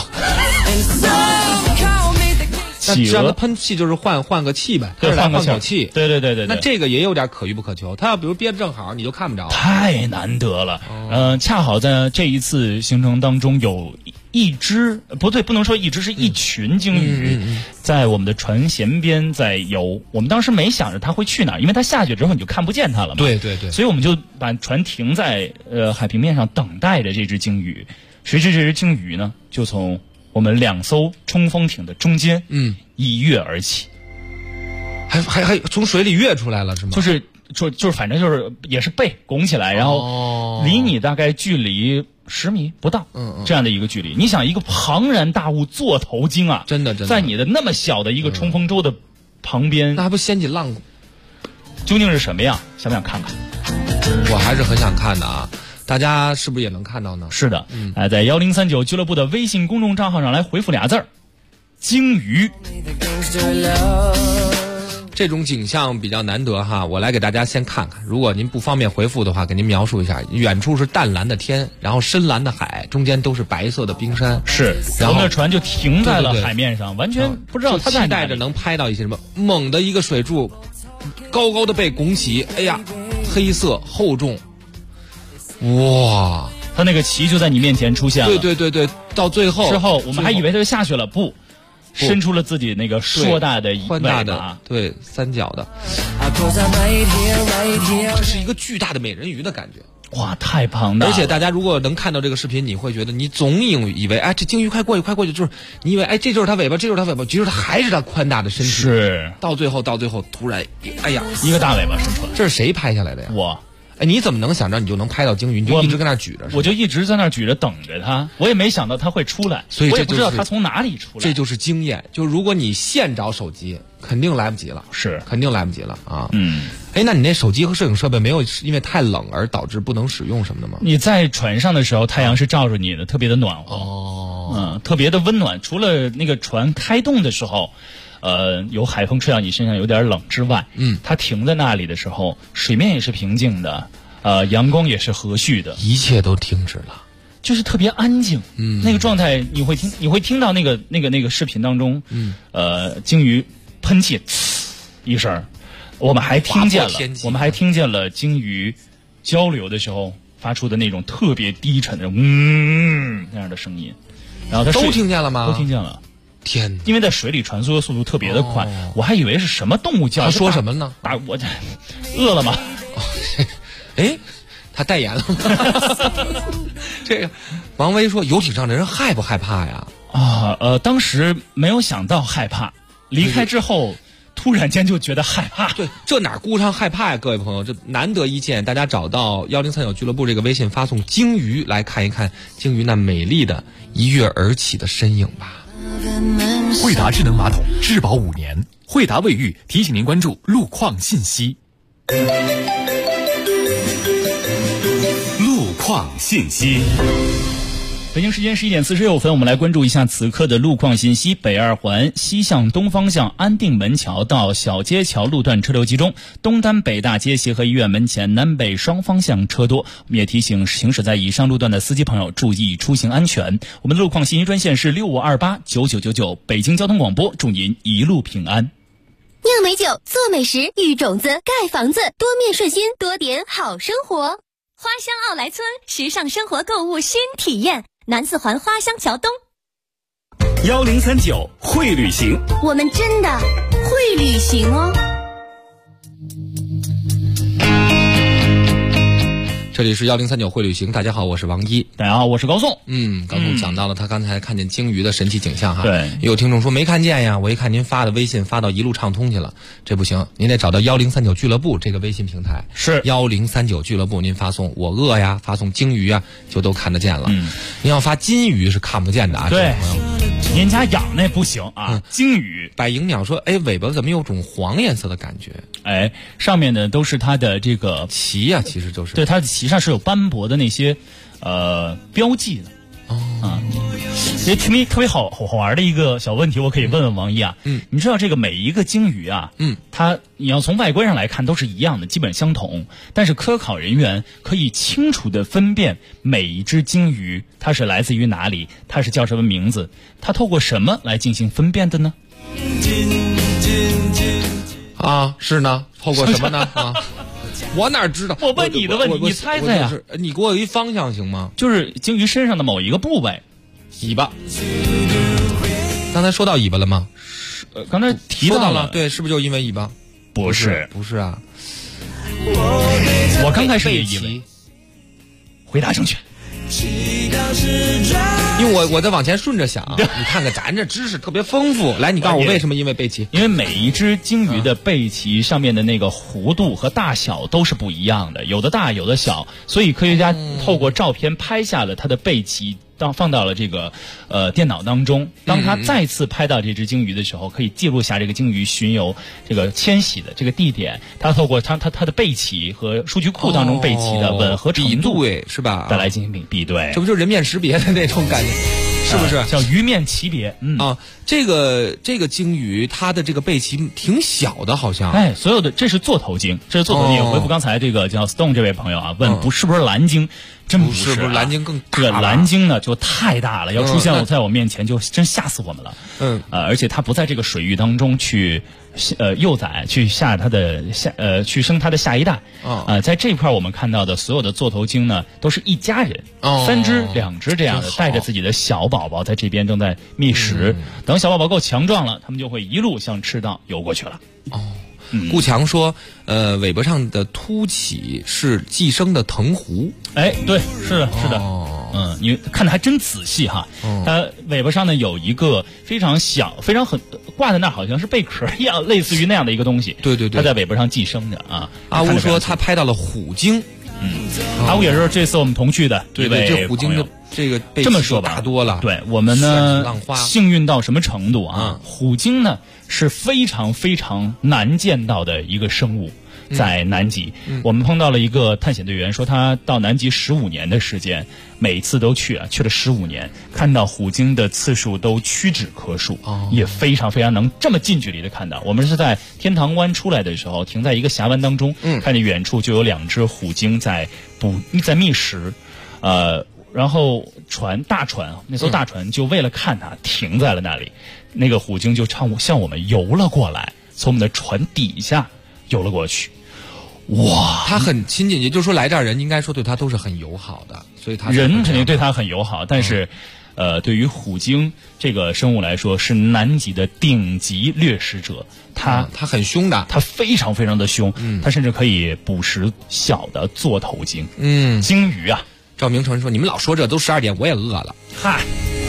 企鹅喷气就是换个气呗， 对，换口气。 对。 那这个也有点可遇不可求，它要比如憋得正好，你就看不着。 太难得了。恰好在这一次行程当中有一只，不对，不能说一只，是一群鲸鱼在我们的船舷边在游。我们当时没想着它会去哪儿，因为它下去之后你就看不见它了嘛。 对。 所以我们就把船停在海平面上等待着这只鲸鱼。谁知这只鲸鱼呢，就从我们2艘冲锋艇的中间，一跃而起， 还从水里跃出来了是吗？ 就是反正就是也是背拱起来，然后离你大概距离10米不到，这样的一个距离。你想一个庞然大物座头鲸啊， 真的在你的那么小的一个冲锋舟的旁边， 那还不掀起浪？ 究竟是什么样？想不想看看？ 我还是很想看的啊。大家是不是也能看到呢？ 是的，在1039俱乐部的微信公众账号上来回复俩字儿：鲸鱼。 这种景象比较难得哈，我来给大家先看看。如果您不方便回复的话，给您描述一下：远处是淡蓝的天，然后深蓝的海，中间都是白色的冰山。 是，然后我们的船就停在了海面上，完全不知道它在哪里。 期待着能拍到一些什么，猛的一个水柱，高高的被拱起，哎呀，黑色厚重，哇！ 它那个旗就在你面前出现了。 对，到最后之后，我们还以为它就下去了，不。伸出了自己那个硕大的宽大的对三角的，这是一个巨大的美人鱼的感觉， 哇，太庞大了！ 而且大家如果能看到这个视频，你会觉得你总以为哎，这鲸鱼快过去，就是你以为哎，这就是它尾巴，其实它还是它宽大的身体。 是， 到最后突然，哎呀， 一个大尾巴伸出来。 这是谁拍下来的呀？ 我。 哎，你怎么能想着你就能拍到鲸鱼？你就一直跟那举着？ 我就一直在那举着等着它，我也没想到它会出来， 所以我也不知道它从哪里出来。 这就是经验，就如果你现找手机，肯定来不及了， 是肯定来不及了啊。哎，那你那手机和摄影设备没有因为太冷而导致不能使用什么的吗？ 你在船上的时候，太阳是照着你的，特别的暖和，特别的温暖。除了那个船开动的时候。有海风吹到你身上有点冷之外，它停在那里的时候，水面也是平静的，阳光也是和煦的， 一切都停止了， 就是特别安静。那个状态你会听到那个视频当中，鲸鱼喷气一声，我们还听见了鲸鱼交流的时候发出的那种特别低沉的那样的声音，然后它都听见了吗？ 都听见了。 天， 因为在水里传输的速度特别的快，我还以为是什么动物叫。 他说什么呢？ 我饿了吗？ 哎，他代言了吗？这个王威说，游艇上的人害不害怕呀？ 当时没有想到害怕，离开之后突然间就觉得害怕。 对，这哪顾上害怕呀？各位朋友，这难得一见，大家找到1039俱乐部这个微信，发送鲸鱼来看一看鲸鱼那美丽的一跃而起的身影吧。 惠达智能马桶质保5年，惠达卫浴提醒您关注路况信息。 路况信息。 北京时间11点46分，我们来关注一下此刻的路况信息。北二环西向东方向安定门桥到小街桥路段车流集中，东单北大街协和医院门前南北双方向车多。我们也提醒行驶在以上路段的司机朋友注意出行安全。我们的路况信息专线是65289999，北京交通广播，祝您一路平安。 酿美酒，做美食，育种子，盖房子，多面顺心，多点好生活。花乡奥莱村，时尚生活购物新体验。南四环花乡桥东 1039会旅行， 我们真的会旅行哦。 这里是1039会旅行，大家好，我是王一。 大家好，我是高颂。 高颂讲到了他刚才看见鲸鱼的神奇景象哈。 对， 有听众说没看见呀，我一看您发的微信发到一路畅通去了，这不行，您得找到1039俱乐部这个微信平台， 是 1039俱乐部，您发送我饿呀，发送鲸鱼啊，就都看得见了。您要发金鱼是看不见的啊。 对，您家养那不行啊。鲸鱼， 百灵鸟说，哎，尾巴怎么有种黄颜色的感觉？ 哎，上面呢都是它的这个鳍呀，其实就是对它的鳍上是有斑驳的那些标记的。特别好玩的一个小问题，我可以问问王一啊。你知道这个每一个鲸鱼啊，你要从外观上来看都是一样的，基本相同。但是科考人员可以清楚地分辨每一只鲸鱼它是来自于哪里，它是叫什么名字，它透过什么来进行分辨的呢？ 是呢，透过什么呢？我哪知道？ 我问你的问题，你猜猜呀？ 你给我一方向行吗？ 就是鲸鱼身上的某一个部位， 尾巴。刚才说到尾巴了吗？ 刚才提到了， 对，是不是就因为尾巴？ 不是啊。 我刚开始也以为。回答正确。 因为我在往前顺着想，你看看咱这知识特别丰富。来，你告诉我为什么因为背鳍？ 因为每一只鲸鱼的背鳍上面的那个弧度和大小都是不一样的，有的大有的小，所以科学家透过照片拍下了它的背鳍，放到了这个电脑当中。当他再次拍到这只鲸鱼的时候，可以记录下这个鲸鱼巡游这个迁徙的这个地点。他透过它的背鳍和数据库当中背鳍的吻合程度， 是吧？ 再来进行比对。 这不就是人面识别的那种感觉？ 是不是叫鱼面鳍别？ 这个鲸鱼它的这个背鳍挺小的，好像。 哎，所有的这是座头鲸，这是座头鲸。回复刚才这个叫 Stone 这位朋友啊，问是不是蓝鲸？真不是， 不是蓝鲸更大。 这个蓝鲸呢就太大了，要出现在我面前就真吓死我们了。而且它不在这个水域当中去幼崽去下它的去生它的下一代。在这块我们看到的所有的座头鲸呢，都是一家人，3只、2只这样的，带着自己的小宝宝在这边正在觅食。等小宝宝够强壮了，他们就会一路向赤道游过去了。 顾强说，尾巴上的凸起是寄生的藤壶。 哎，对，是的，是的。你看的还真仔细哈。它尾巴上呢有一个非常小、非常挂在那儿，好像是贝壳一样，类似于那样的一个东西。 对对对， 它在尾巴上寄生的啊。 阿乌说他拍到了虎鲸。 阿乌也是这次我们同去的一位这虎鲸的这个背鳍这么说吧， 大多了。 对我们呢，幸运到什么程度啊？虎鲸呢是非常非常难见到的一个生物。在南极，我们碰到了一个探险队员，说他到南极15年的时间，每次都去了15年，看到虎鲸的次数都屈指可数，也非常非常能这么近距离的看到。我们是在天堂湾出来的时候，停在一个峡湾当中，看见远处就有2只虎鲸在觅食，然后大船那艘大船就为了看它停在了那里，那个虎鲸就向我们游了过来，从我们的船底下游了过去。哇， 他很亲近，也就是说来这儿人应该说对他都是很友好的，所以他人肯定对他很友好，但是对于虎鲸这个生物来说是南极的顶级掠食者，它很凶的， 它非常非常的凶，它甚至可以捕食小的座头鲸，鲸鱼啊。 赵明成说：“你们老说这都12点，我也饿了。” 嗨。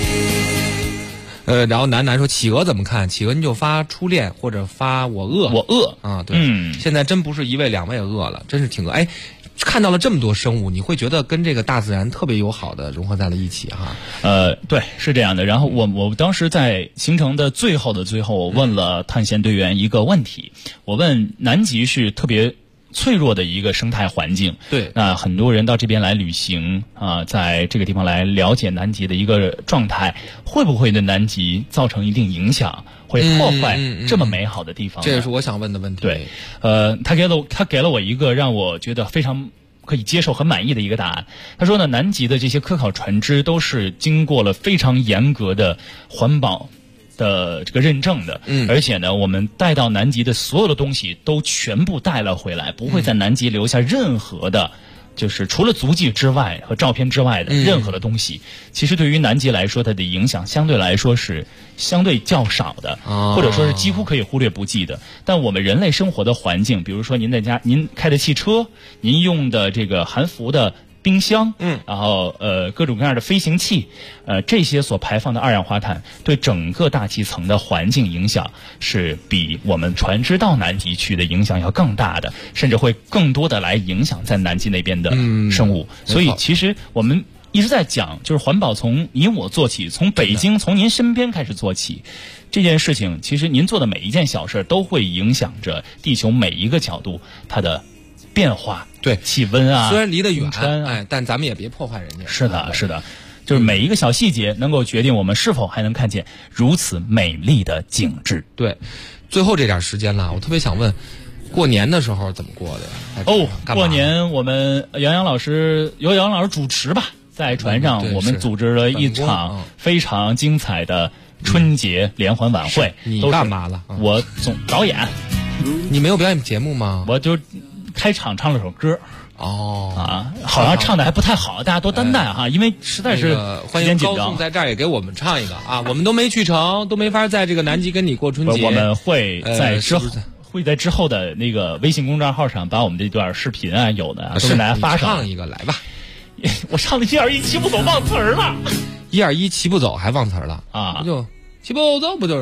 然后楠说企鹅怎么看？企鹅你就发初恋或者发我饿啊，对，现在真不是1位2位饿了，真是挺饿。哎，看到了这么多生物，你会觉得跟这个大自然特别友好的融合在了一起哈。 对，是这样的。然后我当时在行程的最后，我问了探险队员一个问题，我问南极是特别脆弱的一个生态环境， 对， 那很多人到这边来旅行啊，在这个地方来了解南极的一个状态，会不会对南极造成一定影响，会破坏这么美好的地方？ 这也是我想问的问题。 对，他给了我一个让我觉得非常可以接受、很满意的一个答案。他说呢，南极的这些科考船只都是经过了非常严格的环保的这个认证的，而且呢，我们带到南极的所有的东西都全部带了回来，不会在南极留下任何的，就是除了足迹之外和照片之外的任何的东西。其实对于南极来说，它的影响相对来说是相对较少的，或者说是几乎可以忽略不计的。但我们人类生活的环境，比如说您在家您开的汽车，您用的这个含氟的冰箱，然后各种各样的飞行器，这些所排放的二氧化碳对整个大气层的环境影响是比我们船只到南极去的影响要更大的，甚至会更多的来影响在南极那边的生物。所以其实我们一直在讲，就是环保从你我做起，从北京从您身边开始做起。这件事情其实您做的每一件小事都会影响着地球每一个角度它的变化， 对气温啊， 虽然离得远，但咱们也别破坏人家。 是的，是的，就是每一个小细节能够决定我们是否还能看见如此美丽的景致。 对，最后这点时间了，我特别想问，过年的时候怎么过的呀？ 过年我们由杨洋老师主持吧，在船上我们组织了一场非常精彩的春节联欢晚会。 你干嘛了？ 我总导演。 你没有表演节目吗？ 我就开场唱了首歌。好像唱的还不太好，大家多担待哈，因为实在是欢迎高颂在这儿也给我们唱一个啊，我们都没去成，都没法在这个南极跟你过春节。 我们会在之后的那个微信公众号上把我们这段视频啊有的啊都给大家发上。 唱一个来吧， 我唱的121骑不走忘词儿了 ，121骑不走还忘词儿了啊？ 不就骑不走不就是？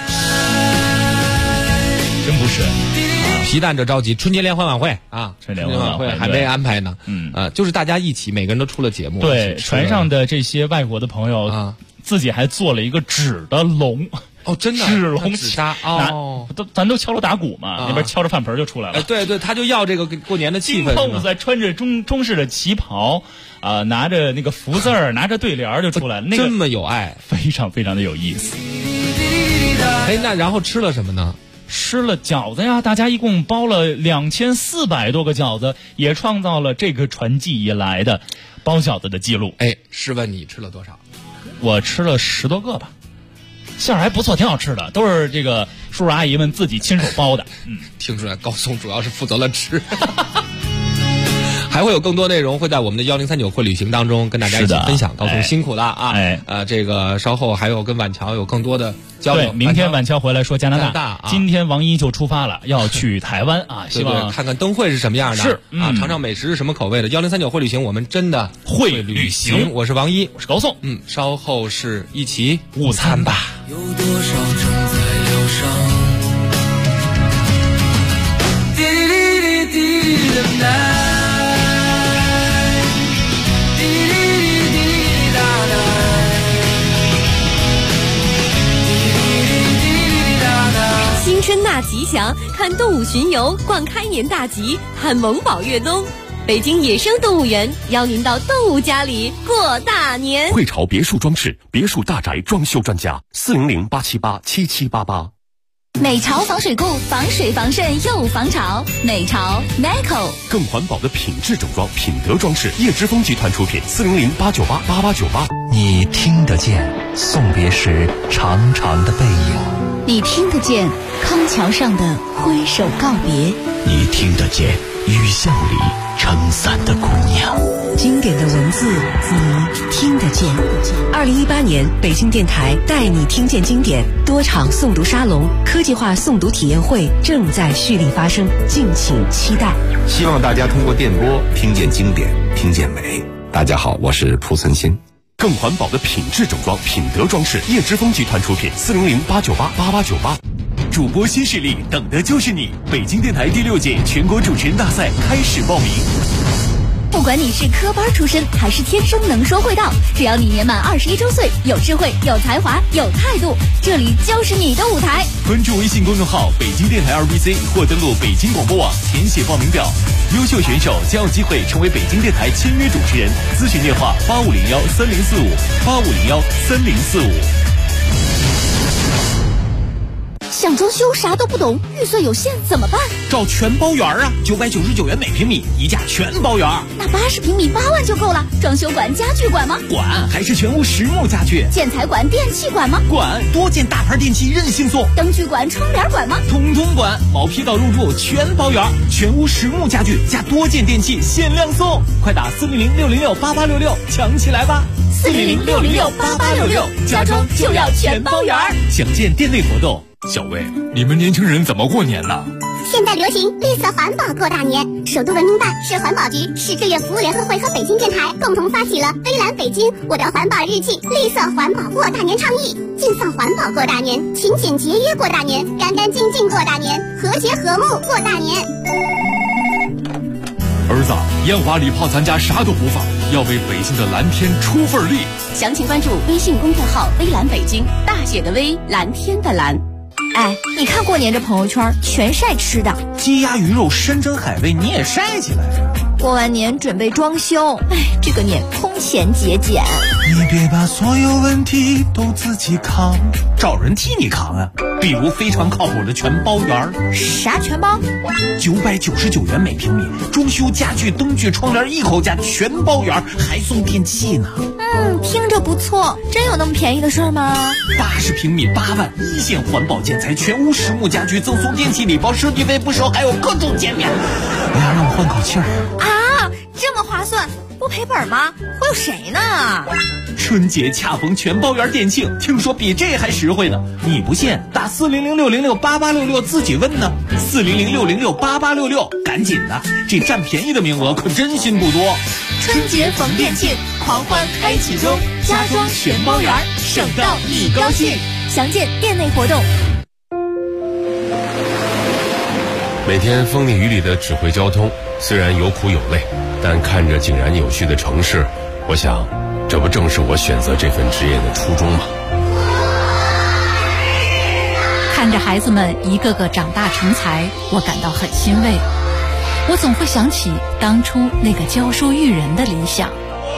真不是。 皮蛋着着急，春节联欢晚会啊， 春节联欢晚会还没安排呢。就是大家一起，每个人都出了节目。 对，船上的这些外国的朋友啊，自己还做了一个纸的龙， 哦，真的纸龙纸扎哦， 咱都敲锣打鼓嘛，那边敲着饭盆就出来了。 对对，他就要这个过年的气氛。 金凤穿着中式的旗袍，拿着那个福字儿，拿着对联就出来了。那个这么有爱， 非常非常的有意思。 哎，那然后吃了什么呢？ 吃了饺子呀，大家一共包了2400多个饺子，也创造了这个传记以来的包饺子的记录。 哎，试问你吃了多少？ 我吃了10多个吧，馅儿还不错，挺好吃的，都是这个叔叔阿姨们自己亲手包的。 听出来高松主要是负责了吃。还会有更多内容会在我们的1039会旅行当中跟大家一起分享。高松辛苦了啊！这个稍后还有跟晚乔有更多的交流。 对，明天晚乔回来说加拿大，今天王一就出发了，要去台湾啊！希望看看灯会是什么样的， 是尝尝美食是什么口味的。1039会旅行，我们真的会旅行。 我是王一， 我是高颂。 稍后是一起午餐吧。 有多少正在疗伤？滴滴滴滴的night。 新春大吉祥，看动物巡游，逛开年大集，看萌宝越冬。北京野生动物园邀您到动物家里过大年。 汇潮别墅装饰，别墅大宅装修专家，400-878-7788。 美潮防水固，防水防渗又防潮。美潮 Meco 更环保的品质整装，品德装饰，叶之峰集团出品，400-898-8898。 你听得见送别时长长的背影， 你听得见康桥上的挥手告别， 你听得见雨巷里撑伞的姑娘。 经典的文字你听得见。2018年北京电台带你听见经典多场诵读沙龙、科技化诵读体验会正在蓄力发生，敬请期待。 希望大家通过电波听见经典，听见美。大家好，我是蒲存昕。 更环保的品质整装，品德装饰，叶之峰集团出品，400-898-8898。 主播新势力，等的就是你！北京电台第6届全国主持人大赛开始报名。 不管你是科班出身还是天生能说会道，只要你年满21周岁，有智慧、有才华、有态度，这里就是你的舞台。 关注微信公众号北京电台RBC 或登录北京广播网，填写报名表。优秀选手将有机会成为北京电台签约主持人。咨询电话8501-3045，8501-3045。 想装修啥都不懂，预算有限怎么办？ 找全包园啊，999元每平米，一价全包园。 那80平米8万就够了。装修管、家具管吗？ 管，还是全屋实木家具。 建材管、电器管吗？ 管，多件大牌电器任性送。 灯具管、窗帘管吗？ 统统管，毛坯到入住全包园，全屋实木家具加多件电器限量送。快打400-606-8866，抢起来吧 ！400-606-8866，家装就要全包园。 详见店内活动。 小魏，你们年轻人怎么过年呢？ 现在流行绿色环保过大年，首都文明办、市环保局、市志愿服务联合会和北京电台共同发起了微蓝北京我的环保日记绿色环保过大年倡议，尽放环保过大年，勤俭节约过大年，干干净净过大年，和谐和睦过大年。 儿子，烟花礼炮咱家啥都不放，要为北京的蓝天出份力。 详情关注微信公众号微蓝北京，大写的微，蓝天的蓝。 哎，你看过年这朋友圈全晒吃的， 鸡鸭鱼肉山珍海味你也晒起来。 过完年准备装修，哎，这个年空前节俭。 你别把所有问题都自己扛，找人替你扛啊！比如非常靠谱的全包园。 啥全包 ？999元每平米，装修家具、灯具、窗帘一口价，全包园，还送电器呢。 听着不错，真有那么便宜的事儿吗 ？80平米8万，一线环保建材，全屋实木家具，赠送电器礼包，设计费不收，还有各种减免。哎呀，让我换口气儿啊！这么划算，不赔本吗？会有谁呢？ 春节恰逢全包园店庆，听说比这还实惠呢。你不信，打400-606-8866自己问呢。400-606-8866，赶紧的，这占便宜的名额可真心不多。 春节逢店庆，狂欢开启中，家装全包园，省到你高兴。详见店内活动。 每天风里雨里的指挥交通，虽然有苦有累，但看着井然有序的城市，我想这不正是我选择这份职业的初衷吗？ 看着孩子们一个个长大成才，我感到很欣慰。我总会想起当初那个教书育人的理想。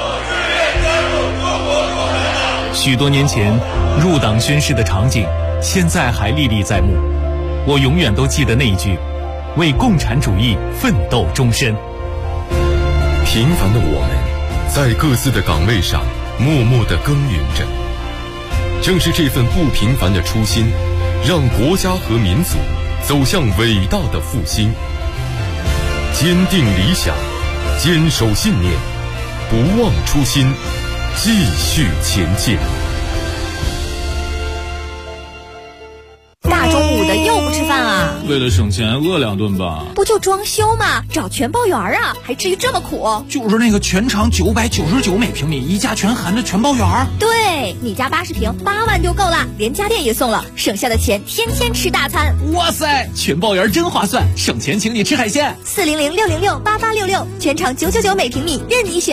许多年前入党宣誓的场景，现在还历历在目。我永远都记得那一句：为共产主义奋斗终身。 平凡的我们，在各自的岗位上默默地耕耘着。正是这份不平凡的初心，让国家和民族走向伟大的复兴。坚定理想，坚守信念，不忘初心，继续前进。 大中午的又不吃饭啊？ 为了省钱饿2顿吧。 不就装修吗？找全包园啊，还至于这么苦？ 就是那个全长999每平米，一家全含的全包园。 对，你家80平8万就够了，连家电也送了，省下的钱天天吃大餐。 哇塞，全包园真划算，省钱请你吃海鲜。 400-606-8866，全长999每平米，任你选。